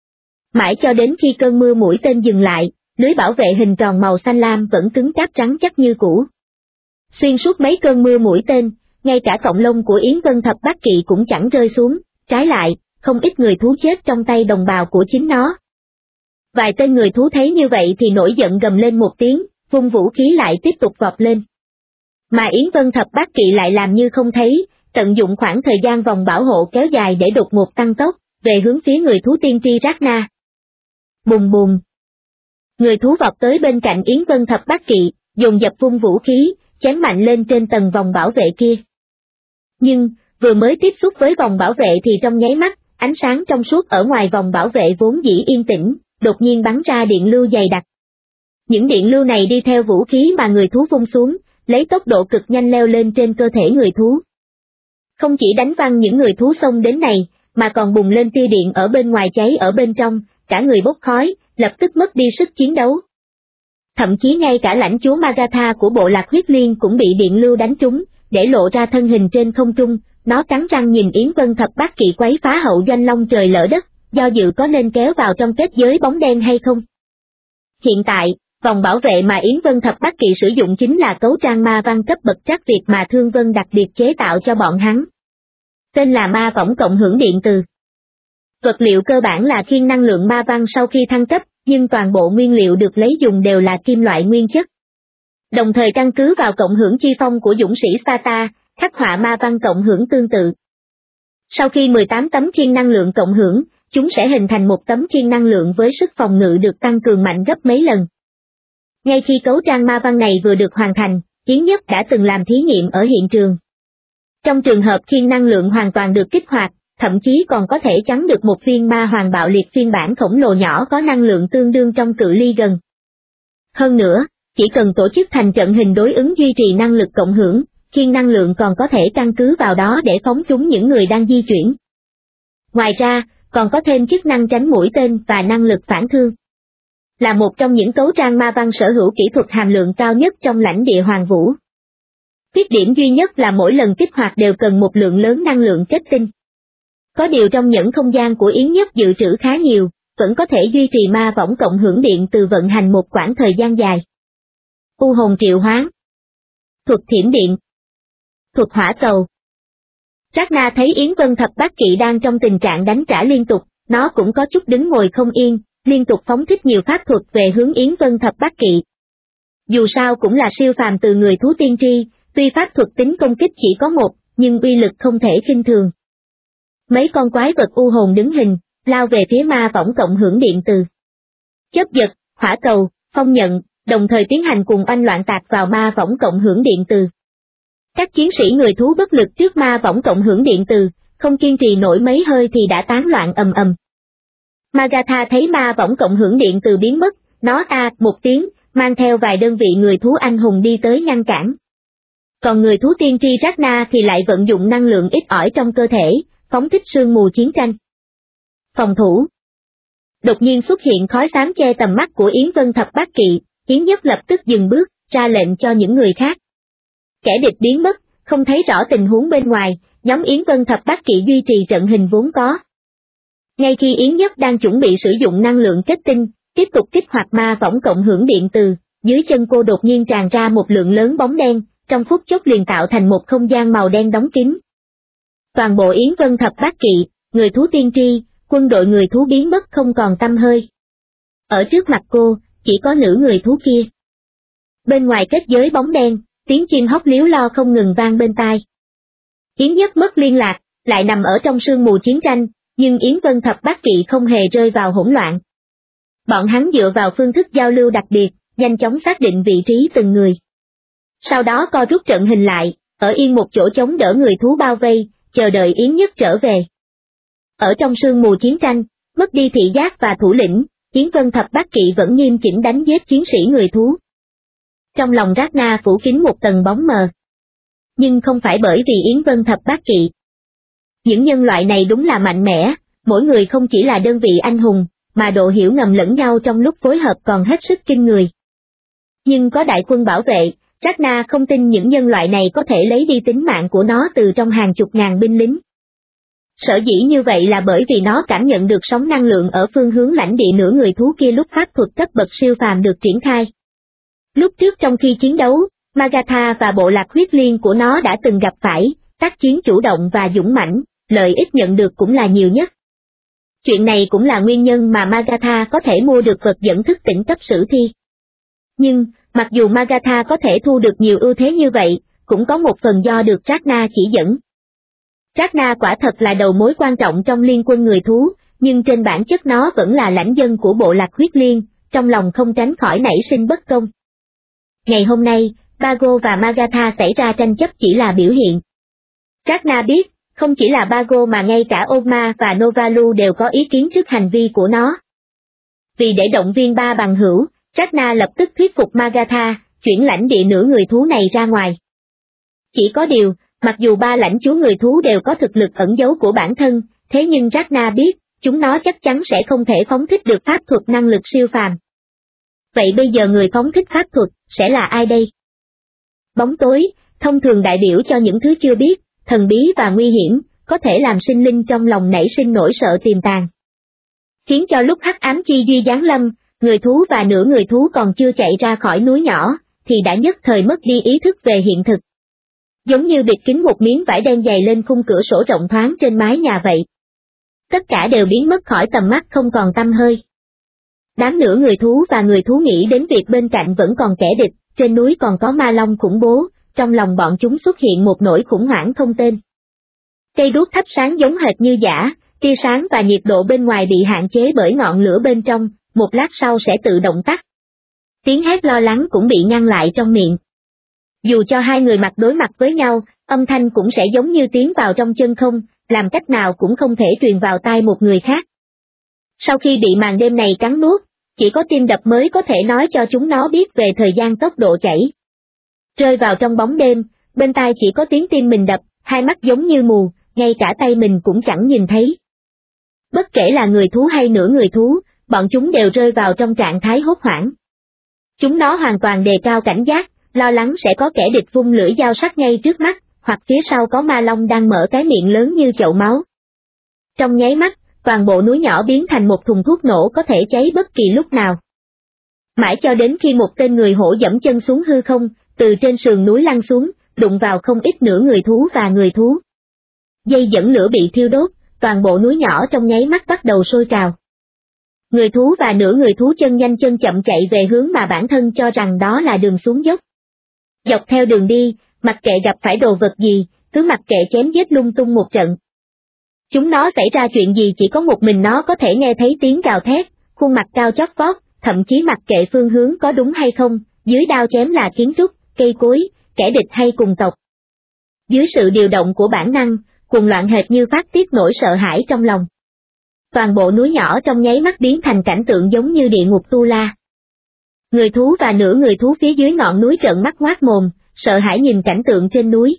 Speaker 2: Mãi cho đến khi cơn mưa mũi tên dừng lại, lưới bảo vệ hình tròn màu xanh lam vẫn cứng cáp rắn chắc như cũ. Xuyên suốt mấy cơn mưa mũi tên, ngay cả cọng lông của Yến Vân Thập Bát Kỵ cũng chẳng rơi xuống, trái lại, không ít người thú chết trong tay đồng bào của chính nó. Vài tên người thú thấy như vậy thì nổi giận gầm lên một tiếng, vung vũ khí lại tiếp tục vọt lên. Mà Yến Vân Thập Bát Kỵ lại làm như không thấy, tận dụng khoảng thời gian vòng bảo hộ kéo dài để đột ngột tăng tốc, về hướng phía người thú tiên tri Ragna. Bùng bùng. Người thú vọt tới bên cạnh Yến Vân Thập Bát Kỵ, dồn dập vung vũ khí, chém mạnh lên trên tầng vòng bảo vệ kia. Nhưng, vừa mới tiếp xúc với vòng bảo vệ thì trong nháy mắt, ánh sáng trong suốt ở ngoài vòng bảo vệ vốn dĩ yên tĩnh, đột nhiên bắn ra điện lưu dày đặc. Những điện lưu này đi theo vũ khí mà người thú vung xuống, lấy tốc độ cực nhanh leo lên trên cơ thể người thú. Không chỉ đánh văng những người thú xông đến này, mà còn bùng lên tia điện ở bên ngoài cháy ở bên trong, cả người bốc khói, lập tức mất đi sức chiến đấu. Thậm chí ngay cả lãnh chúa Magatha của bộ lạc huyết liên cũng bị điện lưu đánh trúng, để lộ ra thân hình trên không trung, nó cắn răng nhìn Yến Vân Thập Bát Kỵ quấy phá hậu doanh long trời lỡ đất, do dự có nên kéo vào trong kết giới bóng đen hay không. Hiện tại, vòng bảo vệ mà Yến Vân Thập Bát Kỵ sử dụng chính là cấu trang ma văn cấp bậc trắc việt mà Thương Vân đặc biệt chế tạo cho bọn hắn. Tên là ma võng cộng hưởng điện từ. Vật liệu cơ bản là khiên năng lượng ma văn sau khi thăng cấp, nhưng toàn bộ nguyên liệu được lấy dùng đều là kim loại nguyên chất. Đồng thời căn cứ vào cộng hưởng chi phong của dũng sĩ Sparta, khắc họa ma văn cộng hưởng tương tự. Sau khi 18 tấm khiên năng lượng cộng hưởng, chúng sẽ hình thành một tấm khiên năng lượng với sức phòng ngự được tăng cường mạnh gấp mấy lần. Ngay khi cấu trang ma văn này vừa được hoàn thành, Yến Nhất đã từng làm thí nghiệm ở hiện trường. Trong trường hợp khiên năng lượng hoàn toàn được kích hoạt, thậm chí còn có thể chắn được một viên ma hoàng bạo liệt phiên bản khổng lồ nhỏ có năng lượng tương đương trong cự ly gần. Hơn nữa, chỉ cần tổ chức thành trận hình đối ứng duy trì năng lực cộng hưởng, khiên năng lượng còn có thể căn cứ vào đó để phóng trúng những người đang di chuyển. Ngoài ra, còn có thêm chức năng tránh mũi tên và năng lực phản thương. Là một trong những cấu trang ma văn sở hữu kỹ thuật hàm lượng cao nhất trong lãnh địa Hoàng Vũ. Khuyết điểm duy nhất là mỗi lần kích hoạt đều cần một lượng lớn năng lượng kết tinh. Có điều trong nhẫn không gian của Yến Nhất dự trữ khá nhiều, vẫn có thể duy trì ma võng cộng hưởng điện từ vận hành một quãng thời gian dài. U hồn triệu hoán. Thuật thiểm điện. Thuật hỏa cầu. Ragna thấy Yến Vân Thập Bát Kỵ đang trong tình trạng đánh trả liên tục, nó cũng có chút đứng ngồi không yên, liên tục phóng thích nhiều pháp thuật về hướng Yến Vân Thập Bát Kỵ. Dù sao cũng là siêu phàm từ người thú tiên tri, tuy pháp thuật tính công kích chỉ có một, nhưng uy lực không thể khinh thường. Mấy con quái vật u hồn đứng hình, lao về phía ma võng cộng hưởng điện từ. Chớp giật, hỏa cầu, phong nhận, đồng thời tiến hành cùng oanh loạn tạc vào ma võng cộng hưởng điện từ. Các chiến sĩ người thú bất lực trước ma võng cộng hưởng điện từ, không kiên trì nổi mấy hơi thì đã tán loạn ầm ầm. Magatha thấy ma võng cộng hưởng điện từ biến mất, nó một tiếng, mang theo vài đơn vị người thú anh hùng đi tới ngăn cản. Còn người thú tiên tri Ragna thì lại vận dụng năng lượng ít ỏi trong cơ thể, phóng thích sương mù chiến tranh. Phòng thủ. Đột nhiên xuất hiện khói xám che tầm mắt của Yến Vân Thập Bát Kỵ, Yến Nhất lập tức dừng bước, ra lệnh cho những người khác. Kẻ địch biến mất, không thấy rõ tình huống bên ngoài, nhóm Yến Vân Thập Bát Kỵ duy trì trận hình vốn có. Ngay khi Yến Nhất đang chuẩn bị sử dụng năng lượng kết tinh, tiếp tục kích hoạt ma võng cộng hưởng điện từ, dưới chân cô đột nhiên tràn ra một lượng lớn bóng đen, trong phút chốc liền tạo thành một không gian màu đen đóng kín. Toàn bộ Yến Vân Thập Bát Kỵ, người thú tiên tri, quân đội người thú biến mất không còn tăm hơi. Ở trước mặt cô, chỉ có nữ người thú kia. Bên ngoài kết giới bóng đen, tiếng chim hót líu lo không ngừng vang bên tai. Yến Nhất mất liên lạc, lại nằm ở trong sương mù chiến tranh, nhưng Yến Vân Thập Bát Kỵ không hề rơi vào hỗn loạn. Bọn hắn dựa vào phương thức giao lưu đặc biệt, nhanh chóng xác định vị trí từng người. Sau đó co rút trận hình lại, ở yên một chỗ chống đỡ người thú bao vây, chờ đợi Yến Nhất trở về. Ở trong sương mù chiến tranh, mất đi thị giác và thủ lĩnh, Yến Vân Thập Bát Kỵ vẫn nghiêm chỉnh đánh giết chiến sĩ người thú. Trong lòng Ragna phủ kín một tầng bóng mờ. Nhưng không phải bởi vì Yến Vân Thập Bát Kỵ. Những nhân loại này đúng là mạnh mẽ, mỗi người không chỉ là đơn vị anh hùng, mà độ hiểu ngầm lẫn nhau trong lúc phối hợp còn hết sức kinh người. Nhưng có đại quân bảo vệ, Ragna không tin những nhân loại này có thể lấy đi tính mạng của nó từ trong hàng chục ngàn binh lính. Sở dĩ như vậy là bởi vì nó cảm nhận được sóng năng lượng ở phương hướng lãnh địa nửa người thú kia lúc pháp thuật cấp bậc siêu phàm được triển khai. Lúc trước trong khi chiến đấu, Magatha và bộ lạc huyết liên của nó đã từng gặp phải, tác chiến chủ động và dũng mãnh, lợi ích nhận được cũng là nhiều nhất. Chuyện này cũng là nguyên nhân mà Magatha có thể mua được vật dẫn thức tỉnh cấp sử thi. Nhưng, mặc dù Magatha có thể thu được nhiều ưu thế như vậy, cũng có một phần do được Ragna chỉ dẫn. Ragna quả thật là đầu mối quan trọng trong liên quân người thú, nhưng trên bản chất nó vẫn là lãnh dân của bộ lạc huyết liên, trong lòng không tránh khỏi nảy sinh bất công. Ngày hôm nay, Bago và Magatha xảy ra tranh chấp chỉ là biểu hiện. Ragna biết, không chỉ là Bago mà ngay cả Ogma và Novalu đều có ý kiến trước hành vi của nó. Vì để động viên ba bằng hữu, Ragna lập tức thuyết phục Magatha, chuyển lãnh địa nửa người thú này ra ngoài. Chỉ có điều, mặc dù ba lãnh chúa người thú đều có thực lực ẩn giấu của bản thân, thế nhưng Ragna biết, chúng nó chắc chắn sẽ không thể phóng thích được pháp thuật năng lực siêu phàm. Vậy bây giờ người phóng thích pháp thuật, sẽ là ai đây? Bóng tối, thông thường đại biểu cho những thứ chưa biết, thần bí và nguy hiểm, có thể làm sinh linh trong lòng nảy sinh nỗi sợ tiềm tàng. Khiến cho lúc hắc ám chi duy giáng lâm, người thú và nửa người thú còn chưa chạy ra khỏi núi nhỏ, thì đã nhất thời mất đi ý thức về hiện thực. Giống như bịt kín một miếng vải đen dày lên khung cửa sổ rộng thoáng trên mái nhà vậy. Tất cả đều biến mất khỏi tầm mắt không còn tăm hơi. Đám nửa người thú và người thú nghĩ đến việc bên cạnh vẫn còn kẻ địch, trên núi còn có ma long khủng bố, trong lòng bọn chúng xuất hiện một nỗi khủng hoảng không tên. Cây đuốc thắp sáng giống hệt như giả, tia sáng và nhiệt độ bên ngoài bị hạn chế bởi ngọn lửa bên trong, một lát sau sẽ tự động tắt. Tiếng hét lo lắng cũng bị ngăn lại trong miệng. Dù cho hai người mặt đối mặt với nhau, âm thanh cũng sẽ giống như tiến vào trong chân không, làm cách nào cũng không thể truyền vào tai một người khác. Sau khi bị màn đêm này cắn nuốt, chỉ có tim đập mới có thể nói cho chúng nó biết về thời gian tốc độ chảy. Rơi vào trong bóng đêm, bên tai chỉ có tiếng tim mình đập, hai mắt giống như mù, ngay cả tay mình cũng chẳng nhìn thấy. Bất kể là người thú hay nửa người thú, bọn chúng đều rơi vào trong trạng thái hốt hoảng. Chúng nó hoàn toàn đề cao cảnh giác, lo lắng sẽ có kẻ địch vung lưỡi dao sắc ngay trước mắt, hoặc phía sau có ma long đang mở cái miệng lớn như chậu máu. Trong nháy mắt, toàn bộ núi nhỏ biến thành một thùng thuốc nổ có thể cháy bất kỳ lúc nào. Mãi cho đến khi một tên người hổ dẫm chân xuống hư không, từ trên sườn núi lăn xuống, đụng vào không ít nửa người thú và người thú. Dây dẫn lửa bị thiêu đốt, toàn bộ núi nhỏ trong nháy mắt bắt đầu sôi trào. Người thú và nửa người thú chân nhanh chân chậm chạy về hướng mà bản thân cho rằng đó là đường xuống dốc. Dọc theo đường đi, mặc kệ gặp phải đồ vật gì, cứ mặc kệ chém giết lung tung một trận. Chúng nó xảy ra chuyện gì chỉ có một mình nó có thể nghe thấy tiếng gào thét, khuôn mặt cao chót vót, thậm chí mặc kệ phương hướng có đúng hay không, dưới đao chém là kiến trúc, cây cối, kẻ địch hay cùng tộc. Dưới sự điều động của bản năng, cuồng loạn hệt như phát tiết nỗi sợ hãi trong lòng. Toàn bộ núi nhỏ trong nháy mắt biến thành cảnh tượng giống như địa ngục Tu La. Người thú và nửa người thú phía dưới ngọn núi trợn mắt ngoác mồm, sợ hãi nhìn cảnh tượng trên núi.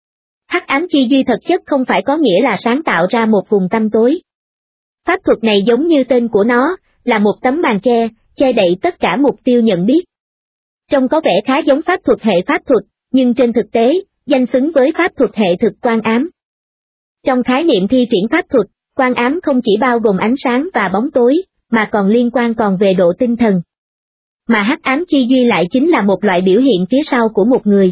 Speaker 2: Hắc ám chi duy thực chất không phải có nghĩa là sáng tạo ra một vùng tăm tối. Pháp thuật này giống như tên của nó, là một tấm màn che đậy tất cả mục tiêu nhận biết. Trông có vẻ khá giống pháp thuật hệ pháp thuật, nhưng trên thực tế, danh xứng với pháp thuật hệ thực quan ám. Trong khái niệm thi triển pháp thuật, Quang ám không chỉ bao gồm ánh sáng và bóng tối, mà còn liên quan còn về độ tinh thần. Mà hắc ám chi duy lại chính là một loại biểu hiện phía sau của một người.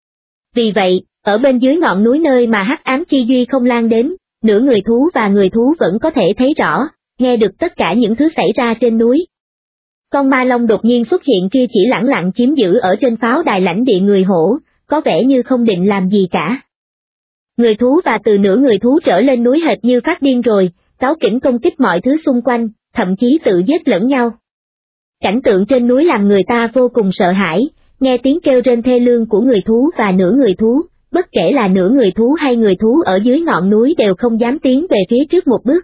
Speaker 2: Vì vậy, ở bên dưới ngọn núi nơi mà hắc ám chi duy không lan đến, nửa người thú và người thú vẫn có thể thấy rõ, nghe được tất cả những thứ xảy ra trên núi. Con ma long đột nhiên xuất hiện kia chỉ lẳng lặng chiếm giữ ở trên pháo đài lãnh địa người hổ, có vẻ như không định làm gì cả. Người thú và từ nửa người thú trở lên núi hệt như phát điên rồi, cáu kỉnh công kích mọi thứ xung quanh, thậm chí tự giết lẫn nhau. Cảnh tượng trên núi làm người ta vô cùng sợ hãi, nghe tiếng kêu rên thê lương của người thú và nửa người thú, bất kể là nửa người thú hay người thú ở dưới ngọn núi đều không dám tiến về phía trước một bước.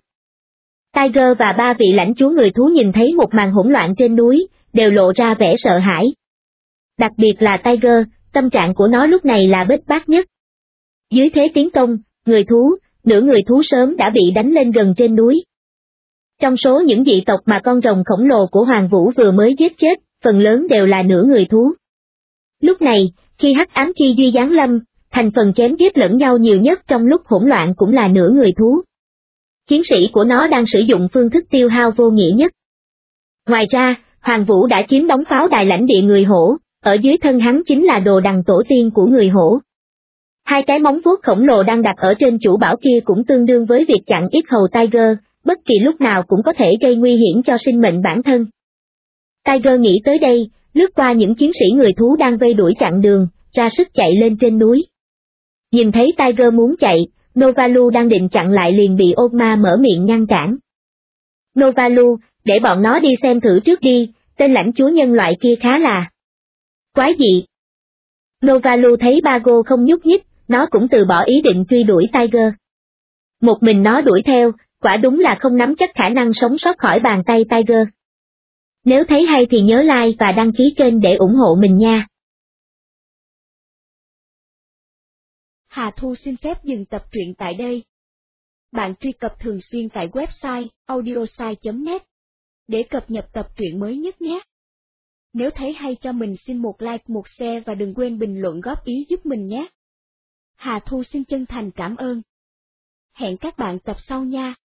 Speaker 2: Tiger và ba vị lãnh chúa người thú nhìn thấy một màn hỗn loạn trên núi, đều lộ ra vẻ sợ hãi. Đặc biệt là Tiger, tâm trạng của nó lúc này là bết bát nhất. Dưới thế tiến công, người thú, nửa người thú sớm đã bị đánh lên gần trên núi. Trong số những dị tộc mà con rồng khổng lồ của Hoàng Vũ vừa mới giết chết, phần lớn đều là nửa người thú. Lúc này, khi hắc ám chi duy giáng lâm, thành phần chém giết lẫn nhau nhiều nhất trong lúc hỗn loạn cũng là nửa người thú. Chiến sĩ của nó đang sử dụng phương thức tiêu hao vô nghĩa nhất. Ngoài ra, Hoàng Vũ đã chiếm đóng pháo đài lãnh địa người hổ, ở dưới thân hắn chính là đồ đằng tổ tiên của người hổ. Hai cái móng vuốt khổng lồ đang đặt ở trên chủ bảo kia cũng tương đương với việc chặn yết hầu Tiger, bất kỳ lúc nào cũng có thể gây nguy hiểm cho sinh mệnh bản thân. Tiger nghĩ tới đây, lướt qua những chiến sĩ người thú đang vây đuổi chặn đường, ra sức chạy lên trên núi. Nhìn thấy Tiger muốn chạy, Novalu đang định chặn lại liền bị Ogma mở miệng ngăn cản. Novalu, để bọn nó đi xem thử trước đi, tên lãnh chúa nhân loại kia khá là quái dị. Novalu thấy Bago không nhúc nhích, nó cũng từ bỏ ý định truy đuổi Tiger. Một mình nó đuổi theo, quả đúng là không nắm chắc khả năng sống sót khỏi bàn tay Tiger. Nếu thấy hay thì nhớ like và đăng ký kênh để ủng hộ mình nha.
Speaker 1: Hà Thu xin phép dừng tập truyện tại đây. Bạn truy cập thường xuyên tại website audiosai.net để cập nhật tập truyện mới nhất nhé. Nếu thấy hay cho mình xin một like, một share và đừng quên bình luận góp ý giúp mình nhé. Hà Thu xin chân thành cảm ơn. Hẹn các bạn tập sau nha.